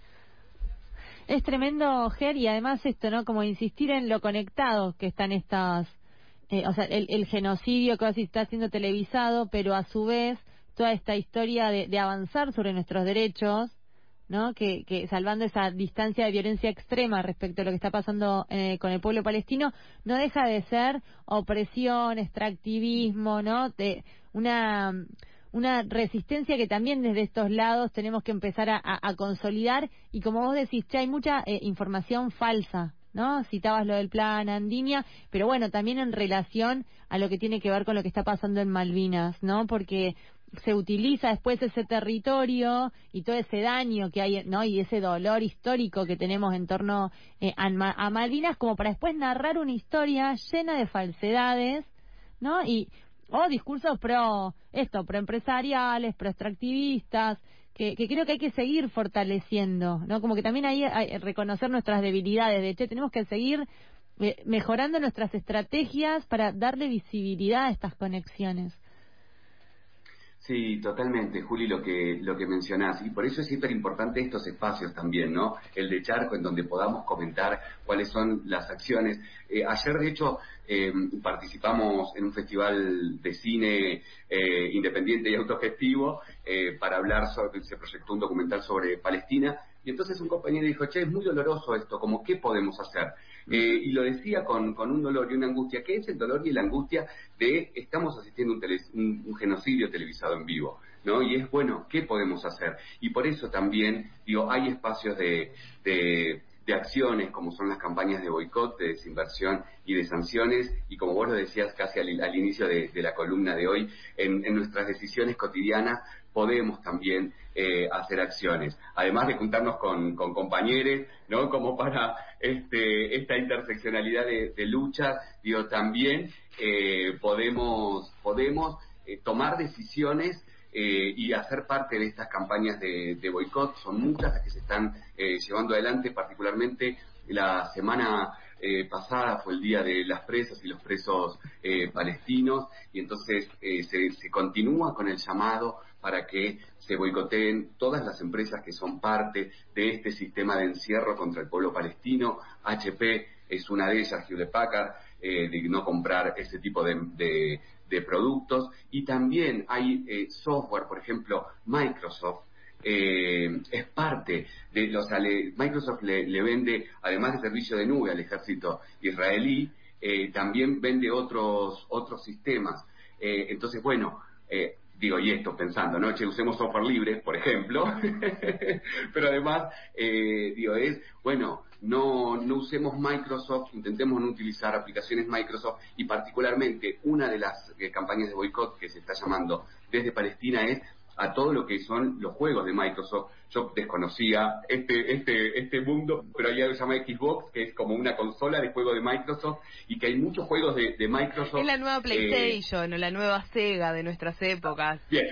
Es tremendo, Ger, y además esto, ¿no? Como insistir en lo conectados que están estas, eh, o sea, el, el genocidio que casi está siendo televisado, pero a su vez toda esta historia de, de avanzar sobre nuestros derechos, ¿no? Que, que salvando esa distancia de violencia extrema respecto a lo que está pasando eh, con el pueblo palestino, no deja de ser opresión, extractivismo, ¿no? De una una resistencia que también desde estos lados tenemos que empezar a, a, a consolidar, y como vos decís, ya hay mucha eh, información falsa, ¿no? Citabas lo del plan Andinia, pero bueno, también en relación a lo que tiene que ver con lo que está pasando en Malvinas, ¿no? Porque se utiliza después ese territorio y todo ese daño que hay, ¿no? Y ese dolor histórico que tenemos en torno eh, a, a Malvinas, como para después narrar una historia llena de falsedades, ¿no? Y o discursos pro esto, pro empresariales, pro extractivistas, que, que creo que hay que seguir fortaleciendo, ¿no? Como que también hay, hay reconocer nuestras debilidades, de hecho tenemos que seguir eh, mejorando nuestras estrategias para darle visibilidad a estas conexiones. Sí, totalmente, Juli, lo que lo que mencionás, y por eso es súper importante estos espacios también, ¿no? El de Charco, en donde podamos comentar cuáles son las acciones. Eh, ayer, de hecho, eh, participamos en un festival de cine eh, independiente y autogestivo eh, para hablar sobre, se proyectó un documental sobre Palestina, y entonces un compañero dijo, che, es muy doloroso esto, como, ¿qué podemos hacer? Eh, y lo decía con, con un dolor y una angustia. ¿Qué es el dolor y la angustia de estamos asistiendo a un, tele, un, un genocidio televisado en vivo, ¿no? Y es, bueno, ¿qué podemos hacer? Y por eso también, digo, hay espacios de, de, de acciones, como son las campañas de boicot, de desinversión y de sanciones, y como vos lo decías casi al, al inicio de, de la columna de hoy, en, en nuestras decisiones cotidianas podemos también eh, hacer acciones, además de juntarnos con, con compañeros, ¿no? Como para este, esta interseccionalidad de, de luchas, digo, también eh, podemos podemos eh, tomar decisiones eh, y hacer parte de estas campañas de, de boicot. Son muchas las que se están eh, llevando adelante, particularmente la semana eh, pasada fue el día de las presas y los presos eh, palestinos, y entonces eh, se, se continúa con el llamado para que se boicoteen todas las empresas que son parte de este sistema de encierro contra el pueblo palestino. H P es una de ellas, Hewlett Packard, eh, de no comprar ese tipo de, de, de productos. Y también hay eh, software, por ejemplo, Microsoft, Eh, es parte de los, o sea, le, Microsoft le, le vende, además de servicio de nube al ejército israelí, eh, también vende otros otros sistemas. Eh, entonces, bueno, eh, digo, y esto pensando, ¿no? Che, usemos software libre, por ejemplo, pero además, eh, digo, es, bueno, no, no usemos Microsoft, intentemos no utilizar aplicaciones Microsoft, y particularmente una de las eh, campañas de boicot que se está llamando desde Palestina es a todo lo que son los juegos de Microsoft. Yo desconocía este este este mundo, pero hay algo que se llama Xbox, que es como una consola de juego de Microsoft, y que hay muchos juegos de, de Microsoft. Es la nueva PlayStation, eh, o la nueva Sega de nuestras épocas. Bien.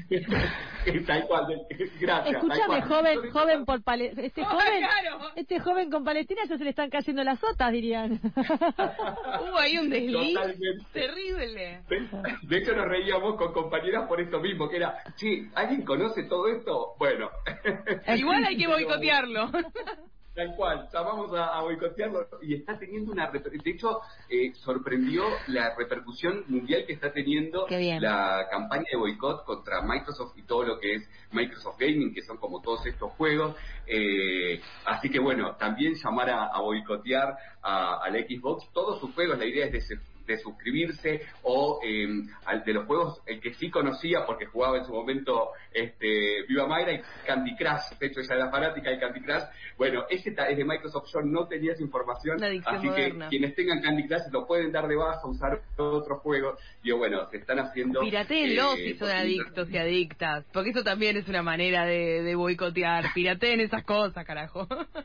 Tal cual, gracias. Escúchame, joven, joven por pale... este Oh, joven, claro. este joven con Palestina ya se le están cayendo las sotas, dirían. Hubo ahí un desliz Totalmente. terrible. De, de hecho nos reíamos con compañeras por esto mismo, que era, che, ¿alguien conoce todo esto? Bueno. Igual hay que boicotearlo. Tal cual, ya vamos a, a boicotearlo, y está teniendo una... reper- De hecho, eh, sorprendió la repercusión mundial que está teniendo la campaña de boicot contra Microsoft y todo lo que es Microsoft Gaming, que son como todos estos juegos. Eh, así que bueno, también llamar a, a boicotear a, a la Xbox todos sus juegos. La idea es de se- de suscribirse, o eh, al de los juegos, el que sí conocía porque jugaba en su momento este Viva Mayra y Candy Crush. De hecho, ella era fanática de Candy Crush. Bueno, ese ta- es de Microsoft. Yo no tenía esa información, Una adicción así moderna. que quienes tengan Candy Crush lo pueden dar de baja, usar otros juegos. Y bueno, se están haciendo... Piratéenlos eh, si son posibilitar- adictos y adictas, porque eso también es una manera de, de boicotear. Pirateen esas cosas, carajo.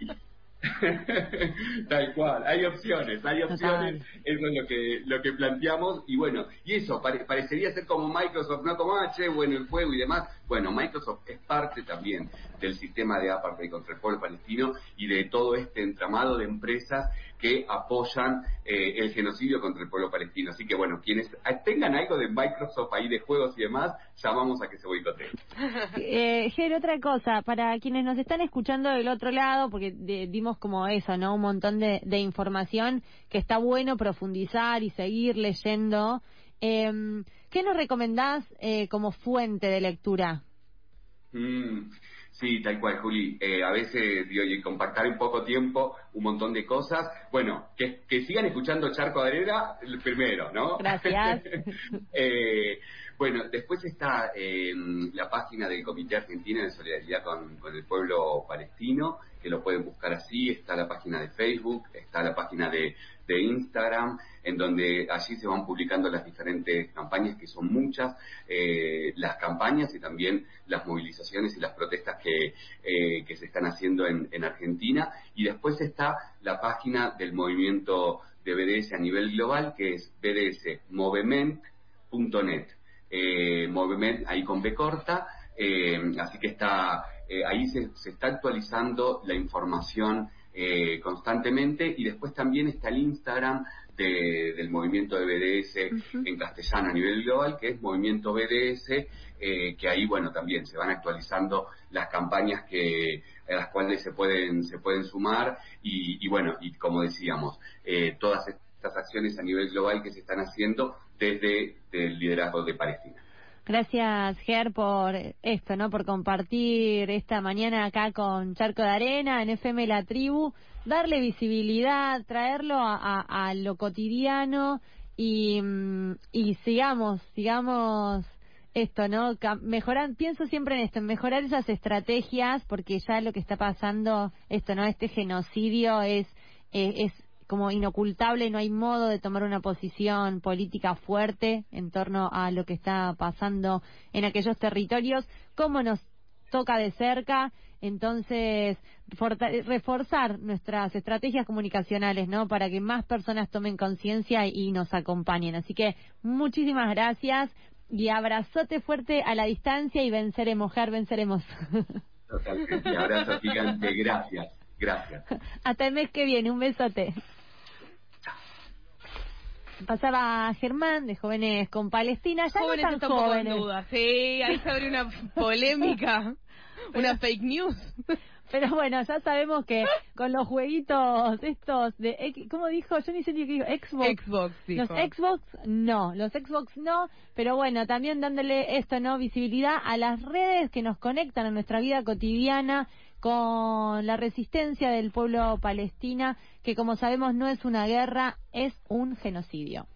Tal cual, hay opciones, hay opciones, eso es lo que lo que planteamos. Y bueno, y eso pare- parecería ser como Microsoft, no como, ah, che, bueno, el juego y demás. Bueno, Microsoft es parte también del sistema de apartheid contra el pueblo palestino y de todo este entramado de empresas que apoyan eh, el genocidio contra el pueblo palestino. Así que bueno, quienes tengan algo de Microsoft ahí de juegos y demás, llamamos a que se boicoteen. Eh, Ger, otra cosa, para quienes nos están escuchando del otro lado, porque de- dimos como eso, ¿no? Un montón de, de información que está bueno profundizar y seguir leyendo. Eh, ¿Qué nos recomendás eh, como fuente de lectura? Mm, sí, tal cual, Juli. Eh, a veces, digo, y compactar en poco tiempo un montón de cosas. Bueno, que, que sigan escuchando Charco de Arena primero, ¿no? Gracias. eh, bueno, después está eh, la página del Comité Argentino de Solidaridad con, con el Pueblo Palestino, que lo pueden buscar así. Está la página de Facebook, está la página de, de Instagram, en donde allí se van publicando las diferentes campañas, que son muchas, eh, las campañas y también las movilizaciones y las protestas que, eh, que se están haciendo en, en Argentina. Y después está la página del movimiento de B D S a nivel global, que es b d s movement punto net. Eh, Movement ahí con B corta, eh, así que está eh, ahí se, se está actualizando la información eh, constantemente. Y después también está el Instagram de, del movimiento de B D S uh-huh. en castellano a nivel global, que es Movimiento B D S, eh, que ahí bueno también se van actualizando las campañas que a las cuales se pueden se pueden sumar. Y, y bueno, y como decíamos, eh, todas estas acciones a nivel global que se están haciendo desde el liderazgo de Palestina. Gracias, Ger, por esto, ¿no? Por compartir esta mañana acá con Charco de Arena en F M La Tribu, darle visibilidad, traerlo a, a, a lo cotidiano y, y sigamos, sigamos esto, ¿no? Mejorar, pienso siempre en esto, en mejorar esas estrategias, porque ya lo que está pasando, esto, ¿no? Este genocidio es, eh, es como inocultable, no hay modo de tomar una posición política fuerte en torno a lo que está pasando en aquellos territorios, cómo nos toca de cerca. Entonces, reforzar nuestras estrategias comunicacionales, ¿no? Para que más personas tomen conciencia y nos acompañen. Así que muchísimas gracias y abrazote fuerte a la distancia y venceremos, Ger, venceremos. Totalmente, abrazo gigante, gracias, gracias. Hasta el mes que viene, un besote. pasaba Germán de Jóvenes con Palestina, ya Jóvenes no tan está un poco en jóvenes. duda. Sí, ahí se abre una polémica, una fake news. Pero bueno, ya sabemos que con los jueguitos estos de X- ¿cómo dijo? Yo ni sé ni qué dijo, Xbox. Xbox, dijo. Los Xbox no, los Xbox no, pero bueno, también dándole esto, ¿no? Visibilidad a las redes que nos conectan a nuestra vida cotidiana con la resistencia del pueblo palestina, que como sabemos no es una guerra, es un genocidio.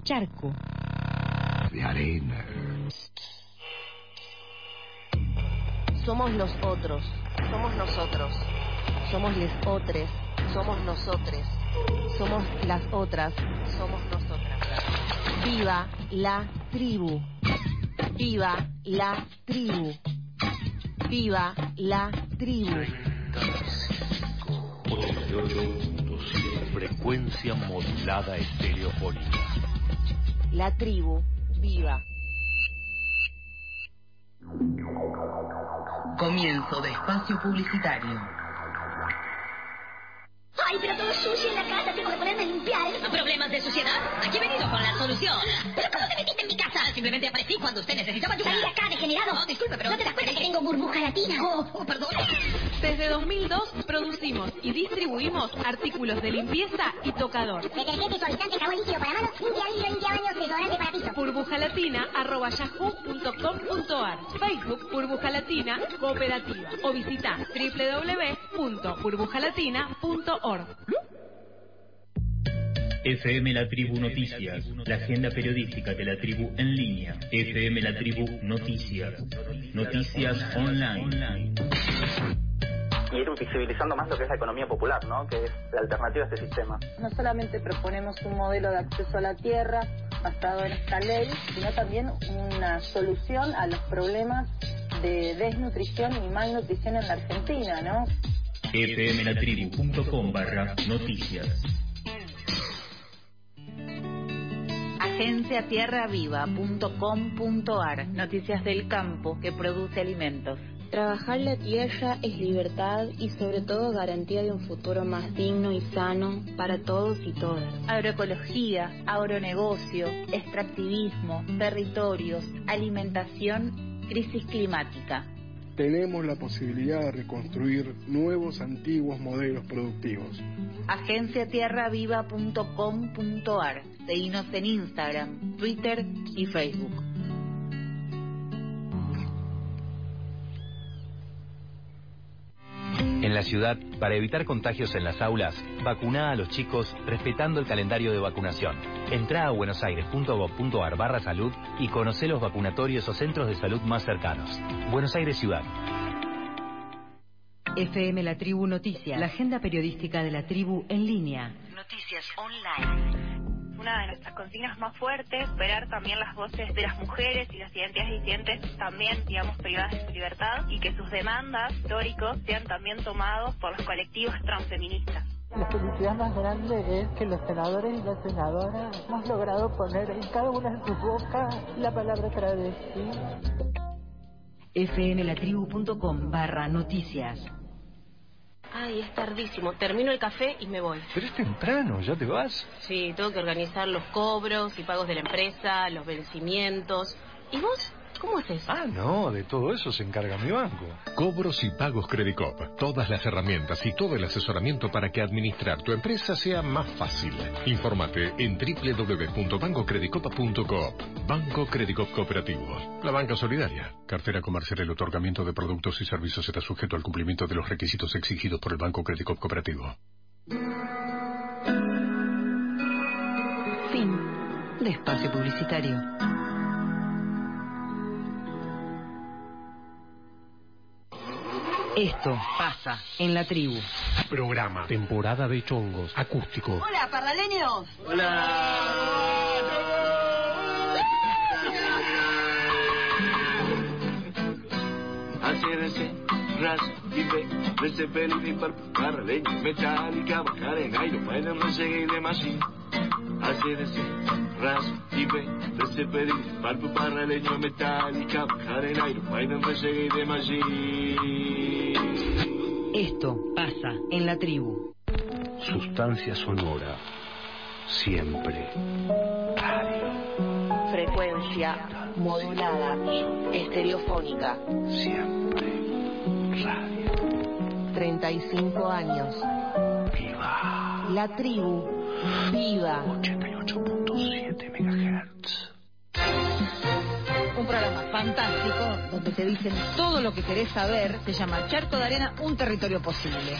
Charco de arena. Somos los otros, somos nosotros, somos les otres, somos nosotres, somos las otras, somos nosotras. Viva la tribu, viva la tribu, viva la tribu. ochenta y ocho punto siete Frecuencia modulada estereofónica. La tribu, viva. Comienzo de espacio publicitario. Ay, pero todo sucio en la casa, tengo que ponerme a limpiar. ¿Problemas de suciedad? Aquí he venido con la solución. ¿Pero cómo te metiste en mi casa? Simplemente aparecí cuando usted necesitaba ayuda. Salí acá, degenerado. No, disculpe, pero... ¿No te das cuenta que tengo burbuja latina? Oh, oh, perdón. Desde dos mil dos producimos y distribuimos artículos de limpieza y tocador. Detergente, suavizante, jabón líquido para manos, limpia vidrio, limpia baños, desodorante para piso. burbujalatina arroba yahoo punto com punto ar. Facebook Burbuja Latina Cooperativa. O visita doble u doble u doble u punto burbujalatina punto org. F M La Tribu Noticias, la agenda periodística de la tribu en línea. F M La Tribu Noticias, noticias online. Y ir visibilizando más lo que es la economía popular, ¿no? Que es la alternativa a este sistema. No solamente proponemos un modelo de acceso a la tierra basado en esta ley, sino también una solución a los problemas de desnutrición y malnutrición en la Argentina, ¿no? F M La Tribu punto com barra noticias. agencia tierra viva punto com punto ar. Noticias del campo que produce alimentos. Trabajar la tierra es libertad y sobre todo garantía de un futuro más digno y sano para todos y todas. Agroecología, agronegocio, extractivismo, territorios, alimentación, crisis climática. Tenemos la posibilidad de reconstruir nuevos antiguos modelos productivos. agencia tierra viva punto com punto ar. Seguinos en Instagram, Twitter y Facebook. En la ciudad, para evitar contagios en las aulas, vacuná a los chicos respetando el calendario de vacunación. Entrá a buenosaires punto gov punto ar barra salud y conocé los vacunatorios o centros de salud más cercanos. Buenos Aires Ciudad. F M La Tribu Noticias, la agenda periodística de la tribu en línea. Noticias online. Una de nuestras consignas más fuertes, superar también las voces de las mujeres y las identidades disidentes también, digamos, privadas de su libertad, y que sus demandas históricos sean también tomados por los colectivos transfeministas. La felicidad más grande es que los senadores y las senadoras hemos logrado poner en cada una de sus bocas la palabra travesti. F M La Tribu punto com barra noticias. Ay, es tardísimo. Termino el café y me voy. Pero es temprano, ¿ya te vas? Sí, tengo que organizar los cobros y pagos de la empresa, los vencimientos. ¿Y vos? ¿Cómo haces? Ah, no, de todo eso se encarga mi banco. Cobros y pagos Credicop. Todas las herramientas y todo el asesoramiento para que administrar tu empresa sea más fácil. Infórmate en doble u doble u doble u punto banco credicop punto coop. Banco Credicop Cooperativo. La banca solidaria. Cartera comercial. El otorgamiento de productos y servicios está sujeto al cumplimiento de los requisitos exigidos por el Banco Credicop Cooperativo. Fin de espacio publicitario. Esto pasa en la tribu. Programa. Temporada de chongos. Acústico. Hola, parlaleños. Acérese, ras, vive, recebere di parlaleño, metálica, bacarena, y lo pueden conseguir de machine. Acérese, ras, vive, recebere di parlaleño, metálica, bacarena, y lo pueden conseguir de machine. Esto pasa en la tribu. Sustancia sonora. Siempre. Radio. Frecuencia modulada, estereofónica. Siempre. Radio. treinta y cinco años. Viva. La tribu. Viva. ochenta y ocho punto siete megahertz. Un programa fantástico donde te dicen todo lo que querés saber. Se llama Charco de Arena, un territorio posible.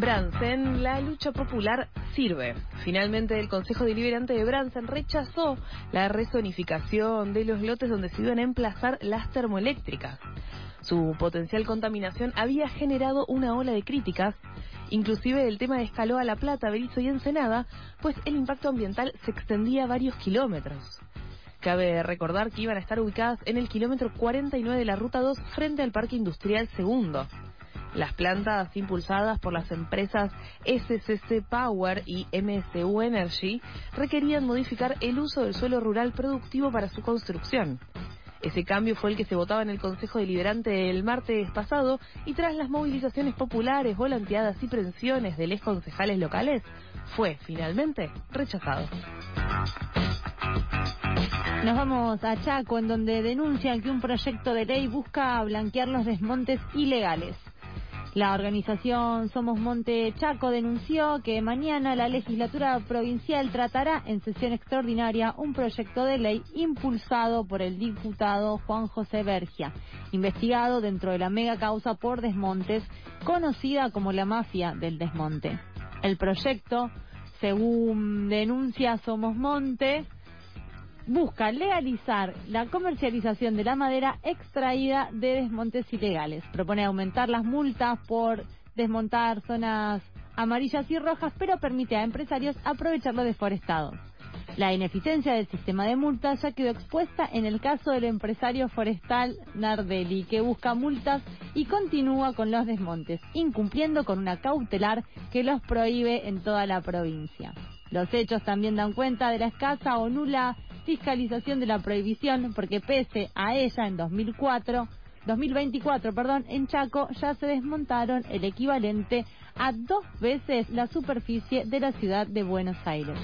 Bransen, la lucha popular sirve. Finalmente, el Consejo Deliberante de Bransen rechazó la rezonificación de los lotes donde se iban a emplazar las termoeléctricas. Su potencial contaminación había generado una ola de críticas. Inclusive el tema escaló a La Plata, Berizo y Ensenada, pues el impacto ambiental se extendía a varios kilómetros. Cabe recordar que iban a estar ubicadas en el kilómetro cuarenta y nueve de la Ruta dos frente al Parque Industrial Segundo. Las plantas impulsadas por las empresas S C C Power y M S U Energy requerían modificar el uso del suelo rural productivo para su construcción. Ese cambio fue el que se votaba en el Consejo Deliberante el martes pasado y tras las movilizaciones populares, volanteadas y presiones de los concejales locales, fue finalmente rechazado. Nos vamos a Chaco, en donde denuncian que un proyecto de ley busca blanquear los desmontes ilegales. La organización Somos Monte Chaco denunció que mañana la legislatura provincial tratará en sesión extraordinaria un proyecto de ley impulsado por el diputado Juan José Bergia, investigado dentro de la mega causa por desmontes, conocida como la mafia del desmonte. El proyecto, según denuncia Somos Monte, busca legalizar la comercialización de la madera extraída de desmontes ilegales. Propone aumentar las multas por desmontar zonas amarillas y rojas, pero permite a empresarios aprovechar los deforestados. La ineficiencia del sistema de multas ya quedó expuesta en el caso del empresario forestal Nardelli, que busca multas y continúa con los desmontes, incumpliendo con una cautelar que los prohíbe en toda la provincia. Los hechos también dan cuenta de la escasa o nula fiscalización de la prohibición, porque pese a ella en dos mil cuatro, dos mil veinticuatro, perdón, en Chaco ya se desmontaron el equivalente a dos veces la superficie de la ciudad de Buenos Aires.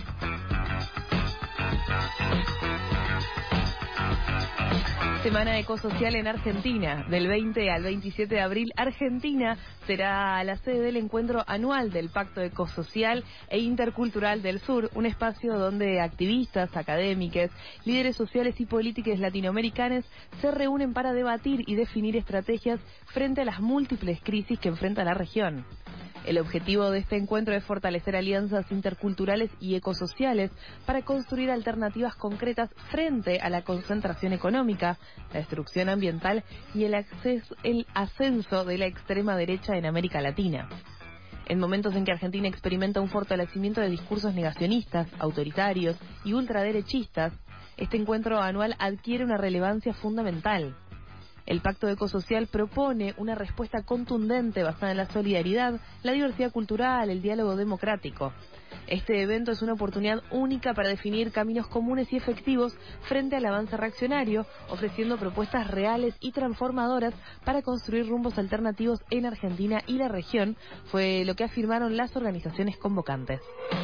Semana Ecosocial en Argentina. Del veinte al veintisiete de abril, Argentina será la sede del encuentro anual del Pacto Ecosocial e Intercultural del Sur, un espacio donde activistas, académicos, líderes sociales y políticos latinoamericanos se reúnen para debatir y definir estrategias frente a las múltiples crisis que enfrenta la región. El objetivo de este encuentro es fortalecer alianzas interculturales y ecosociales para construir alternativas concretas frente a la concentración económica, la destrucción ambiental y el, acceso, el ascenso de la extrema derecha en América Latina. En momentos en que Argentina experimenta un fortalecimiento de discursos negacionistas, autoritarios y ultraderechistas, este encuentro anual adquiere una relevancia fundamental. El Pacto Ecosocial propone una respuesta contundente basada en la solidaridad, la diversidad cultural, el diálogo democrático. Este evento es una oportunidad única para definir caminos comunes y efectivos frente al avance reaccionario, ofreciendo propuestas reales y transformadoras para construir rumbos alternativos en Argentina y la región, fue lo que afirmaron las organizaciones convocantes.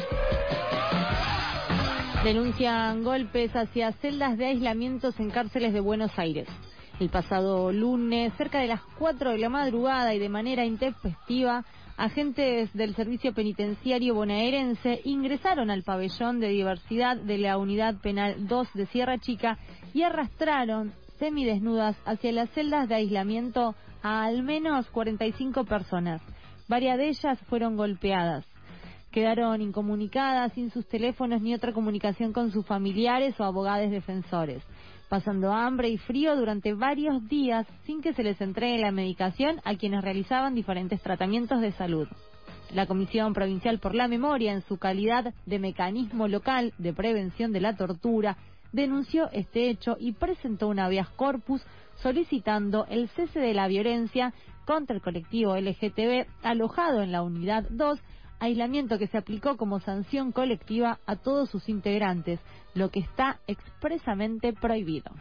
Denuncian golpes hacia celdas de aislamientos en cárceles de Buenos Aires. El pasado lunes, cerca de las cuatro de la madrugada y de manera intempestiva, agentes del Servicio Penitenciario bonaerense ingresaron al pabellón de diversidad de la Unidad Penal dos de Sierra Chica y arrastraron semidesnudas hacia las celdas de aislamiento a al menos cuarenta y cinco personas. Varias de ellas fueron golpeadas. Quedaron incomunicadas, sin sus teléfonos ni otra comunicación con sus familiares o abogados defensores, pasando hambre y frío durante varios días sin que se les entregue la medicación a quienes realizaban diferentes tratamientos de salud. La Comisión Provincial por la Memoria, en su calidad de mecanismo local de prevención de la tortura, denunció este hecho y presentó un habeas corpus solicitando el cese de la violencia contra el colectivo L G T B alojado en la Unidad dos, aislamiento que se aplicó como sanción colectiva a todos sus integrantes, lo que está expresamente prohibido.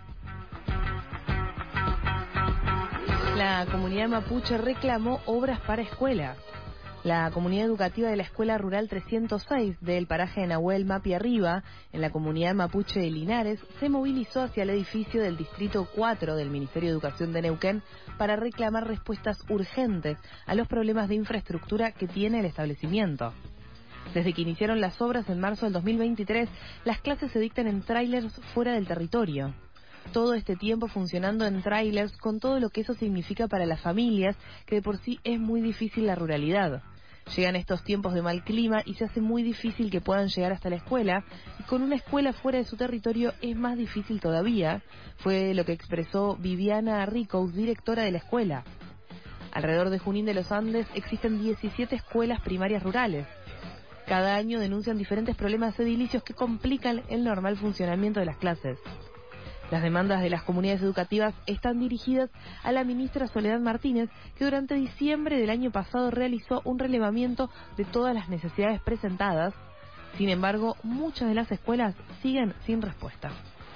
La comunidad mapuche reclamó obras para escuelas. La comunidad educativa de la Escuela Rural trescientos seis del paraje de Nahuel Mapi Arriba, en la comunidad mapuche de Linares, se movilizó hacia el edificio del Distrito cuatro del Ministerio de Educación de Neuquén para reclamar respuestas urgentes a los problemas de infraestructura que tiene el establecimiento. Desde que iniciaron las obras en marzo del dos mil veintitrés, las clases se dictan en tráilers fuera del territorio. Todo este tiempo funcionando en tráilers con todo lo que eso significa para las familias, que de por sí es muy difícil la ruralidad. Llegan estos tiempos de mal clima y se hace muy difícil que puedan llegar hasta la escuela. Y con una escuela fuera de su territorio es más difícil todavía. Fue lo que expresó Viviana Ricous, directora de la escuela. Alrededor de Junín de los Andes existen diecisiete escuelas primarias rurales. Cada año denuncian diferentes problemas edilicios que complican el normal funcionamiento de las clases. Las demandas de las comunidades educativas están dirigidas a la ministra Soledad Martínez, que durante diciembre del año pasado realizó un relevamiento de todas las necesidades presentadas. Sin embargo, muchas de las escuelas siguen sin respuesta.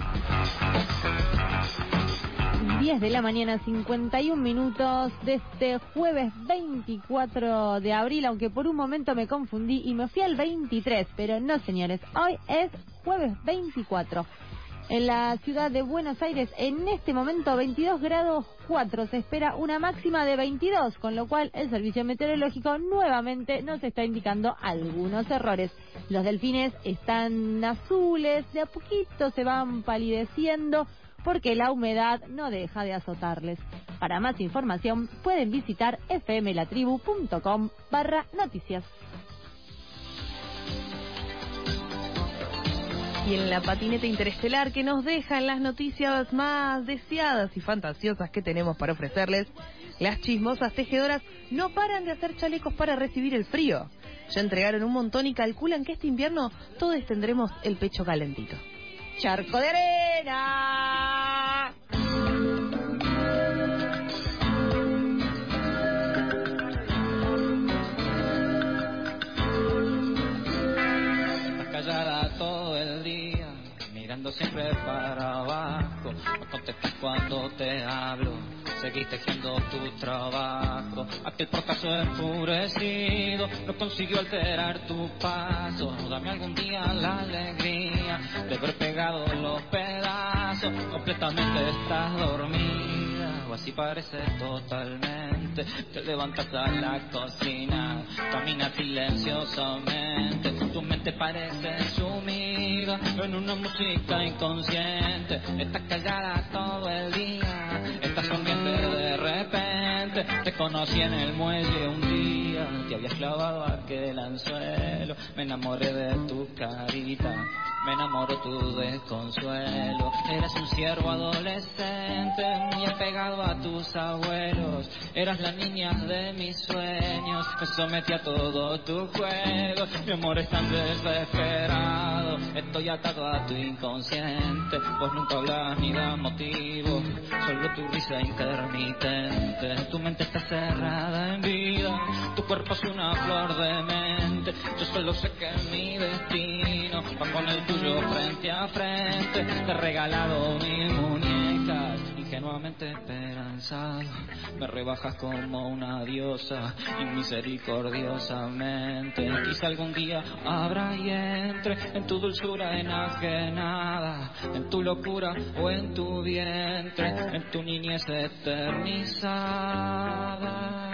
diez de la mañana, cincuenta y un minutos de este jueves veinticuatro de abril, aunque por un momento me confundí y me fui al veintitrés, pero no, señores, hoy es jueves veinticuatro. En la ciudad de Buenos Aires, en este momento, veintidós grados cuatro, se espera una máxima de veintidós, con lo cual el servicio meteorológico nuevamente nos está indicando algunos errores. Los delfines están azules, de a poquito se van palideciendo, porque la humedad no deja de azotarles. Para más información pueden visitar fmlatribu.com barra noticias. Y en la patineta interestelar que nos dejan las noticias más deseadas y fantasiosas que tenemos para ofrecerles, las chismosas tejedoras no paran de hacer chalecos para recibir el frío. Ya entregaron un montón y calculan que este invierno todos tendremos el pecho calentito. Charco de arena. Estás callada todo el día, mirando siempre para abajo. No contestas cuando te hablo, seguís tejiendo tu trabajo. Aquel fracaso enfurecido no consiguió alterar tu paso. Dame algún día la alegría de haber pegado los pedazos. Completamente estás dormida, o así parece totalmente. Te levantas a la cocina, caminas silenciosamente. Tu mente parece sumida en una música inconsciente. Estás callada todo el día, estás sonriente de repente. Te conocí en el muelle un día, te habías clavado aquel anzuelo. Me enamoré de tu carita, me enamoró tu desconsuelo. Eras un ciervo adolescente, muy apegado a tus abuelos. Eras la niña de mis sueños, me sometí a todo tu juego. Mi amor es tan desesperado, estoy atado a tu inconsciente. Vos nunca hablas ni das motivo, solo tu risa intermitente. Tu mente está cerrada en vida, tu cuerpo es una flor de mente. Yo solo sé que mi destino va con el tuyo frente a frente. Te he regalado mil muñecas, ingenuamente esperanzado. Me rebajas como una diosa, misericordiosamente. Quizá algún día abra y entre en tu dulzura enajenada, en tu locura o en tu vientre, en tu niñez eternizada.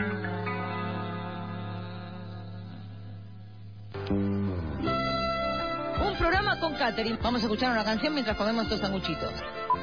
Un programa con catering. Vamos a escuchar una canción mientras comemos estos sanguchitos.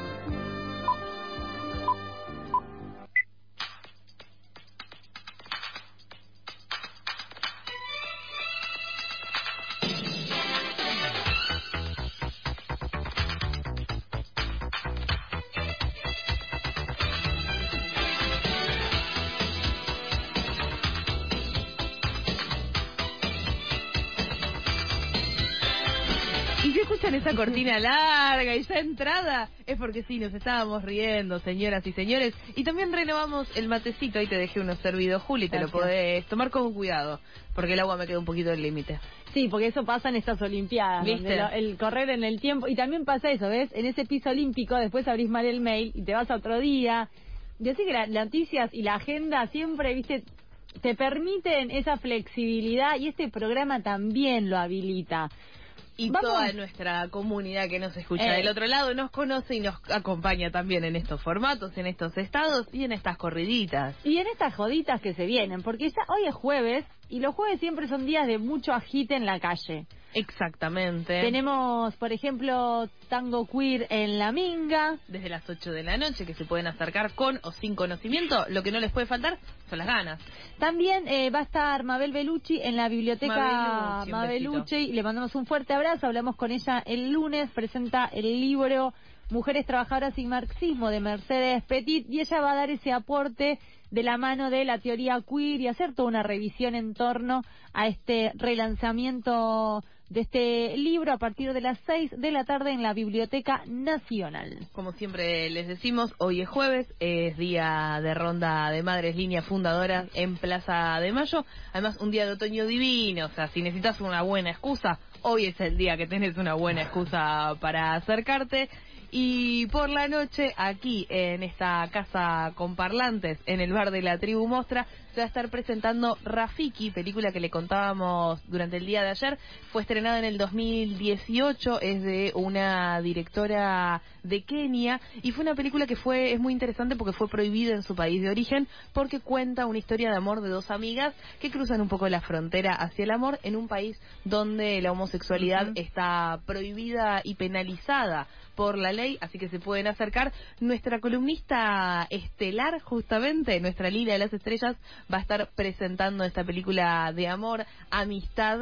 Esa cortina larga y ya entrada es porque sí, nos estábamos riendo, señoras y señores. Y también renovamos el matecito. Ahí te dejé unos servidos, Juli, te Gracias. Lo podés tomar con cuidado, porque el agua me queda un poquito del límite. Sí, porque eso pasa en estas Olimpiadas, ¿viste? Lo, el correr en el tiempo. Y también pasa eso, ¿ves? En ese piso olímpico después abrís mal el mail y te vas a otro día. Yo sé que las noticias y la agenda siempre, ¿viste? Te permiten esa flexibilidad y este programa también lo habilita. Y Vamos. Toda nuestra comunidad que nos escucha eh. del otro lado nos conoce y nos acompaña también en estos formatos, en estos estados y en estas corriditas. Y en estas joditas que se vienen, porque ya hoy es jueves y los jueves siempre son días de mucho agite en la calle. Exactamente. Tenemos, por ejemplo, Tango Queer en La Minga. Desde las ocho de la noche, que se pueden acercar con o sin conocimiento. Lo que no les puede faltar son las ganas. También eh, va a estar Mabel Bellucci en la biblioteca Mabelucci. Le mandamos un fuerte abrazo. Hablamos con ella el lunes. Presenta el libro Mujeres Trabajadoras y Marxismo de Mercedes Petit. Y ella va a dar ese aporte de la mano de la teoría queer y hacer toda una revisión en torno a este relanzamiento de este libro a partir de las seis de la tarde en la Biblioteca Nacional. Como siempre les decimos, hoy es jueves, es día de ronda de madres líneas fundadoras en Plaza de Mayo. Además, un día de otoño divino, o sea, si necesitas una buena excusa, hoy es el día que tenés una buena excusa para acercarte. Y por la noche, aquí en esta casa con parlantes, en el bar de la Tribu Mostra, se va a estar presentando Rafiki, película que le contábamos durante el día de ayer. Fue estrenada en el dos mil dieciocho, es de una directora de Kenia, y fue una película que fue es muy interesante porque fue prohibida en su país de origen, porque cuenta una historia de amor de dos amigas que cruzan un poco la frontera hacia el amor en un país donde la homosexualidad uh-huh. está prohibida y penalizada por la ley, así que se pueden acercar. Nuestra columnista estelar, justamente, nuestra Lila de las Estrellas, va a estar presentando esta película de amor, amistad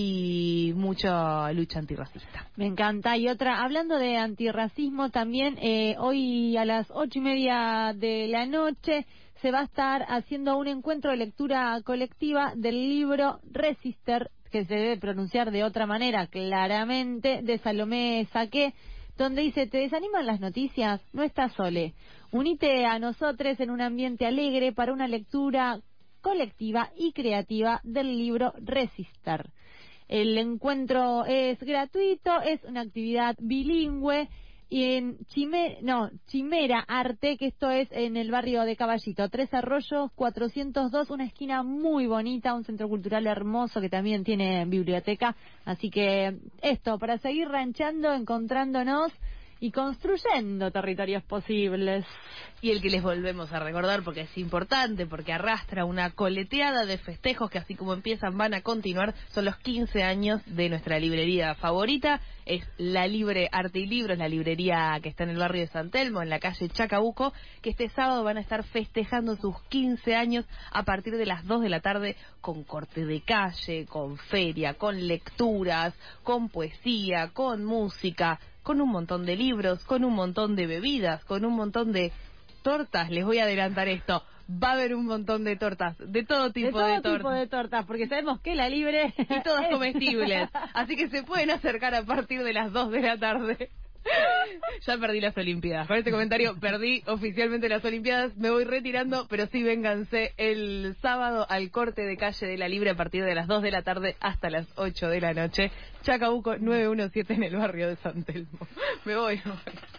y mucha lucha antirracista. Me encanta. Y otra, hablando de antirracismo también, eh, hoy a las ocho y media de la noche se va a estar haciendo un encuentro de lectura colectiva del libro Resister, que se debe pronunciar de otra manera, claramente, de Salomé Saqué, donde dice: ¿te desaniman las noticias? No estás sole. Unite a nosotros en un ambiente alegre para una lectura colectiva y creativa del libro Resister. El encuentro es gratuito, es una actividad bilingüe y en Chime, no, Chimera Arte, que esto es en el barrio de Caballito, Tres Arroyos cuatrocientos dos, una esquina muy bonita, un centro cultural hermoso que también tiene biblioteca. Así que esto, para seguir ranchando, encontrándonos y construyendo territorios posibles. Y el que les volvemos a recordar porque es importante, porque arrastra una coleteada de festejos que así como empiezan van a continuar, son los quince años de nuestra librería favorita. Es La Libre Arte y Libros, la librería que está en el barrio de San Telmo, en la calle Chacabuco, que este sábado van a estar festejando sus quince años a partir de las dos de la tarde, con corte de calle, con feria, con lecturas, con poesía, con música, con un montón de libros, con un montón de bebidas, con un montón de tortas. Les voy a adelantar esto. Va a haber un montón de tortas, de todo tipo de, de todo tortas. tipo de tortas, porque sabemos que La Libre y todas comestibles. Así que se pueden acercar a partir de las dos de la tarde. Ya perdí las Olimpiadas. Con este comentario perdí oficialmente las Olimpiadas. Me voy retirando, pero sí vénganse el sábado al corte de calle de La Libre a partir de las dos de la tarde hasta las ocho de la noche. Chacabuco nueve uno siete en el barrio de San Telmo. Me voy. Me voy.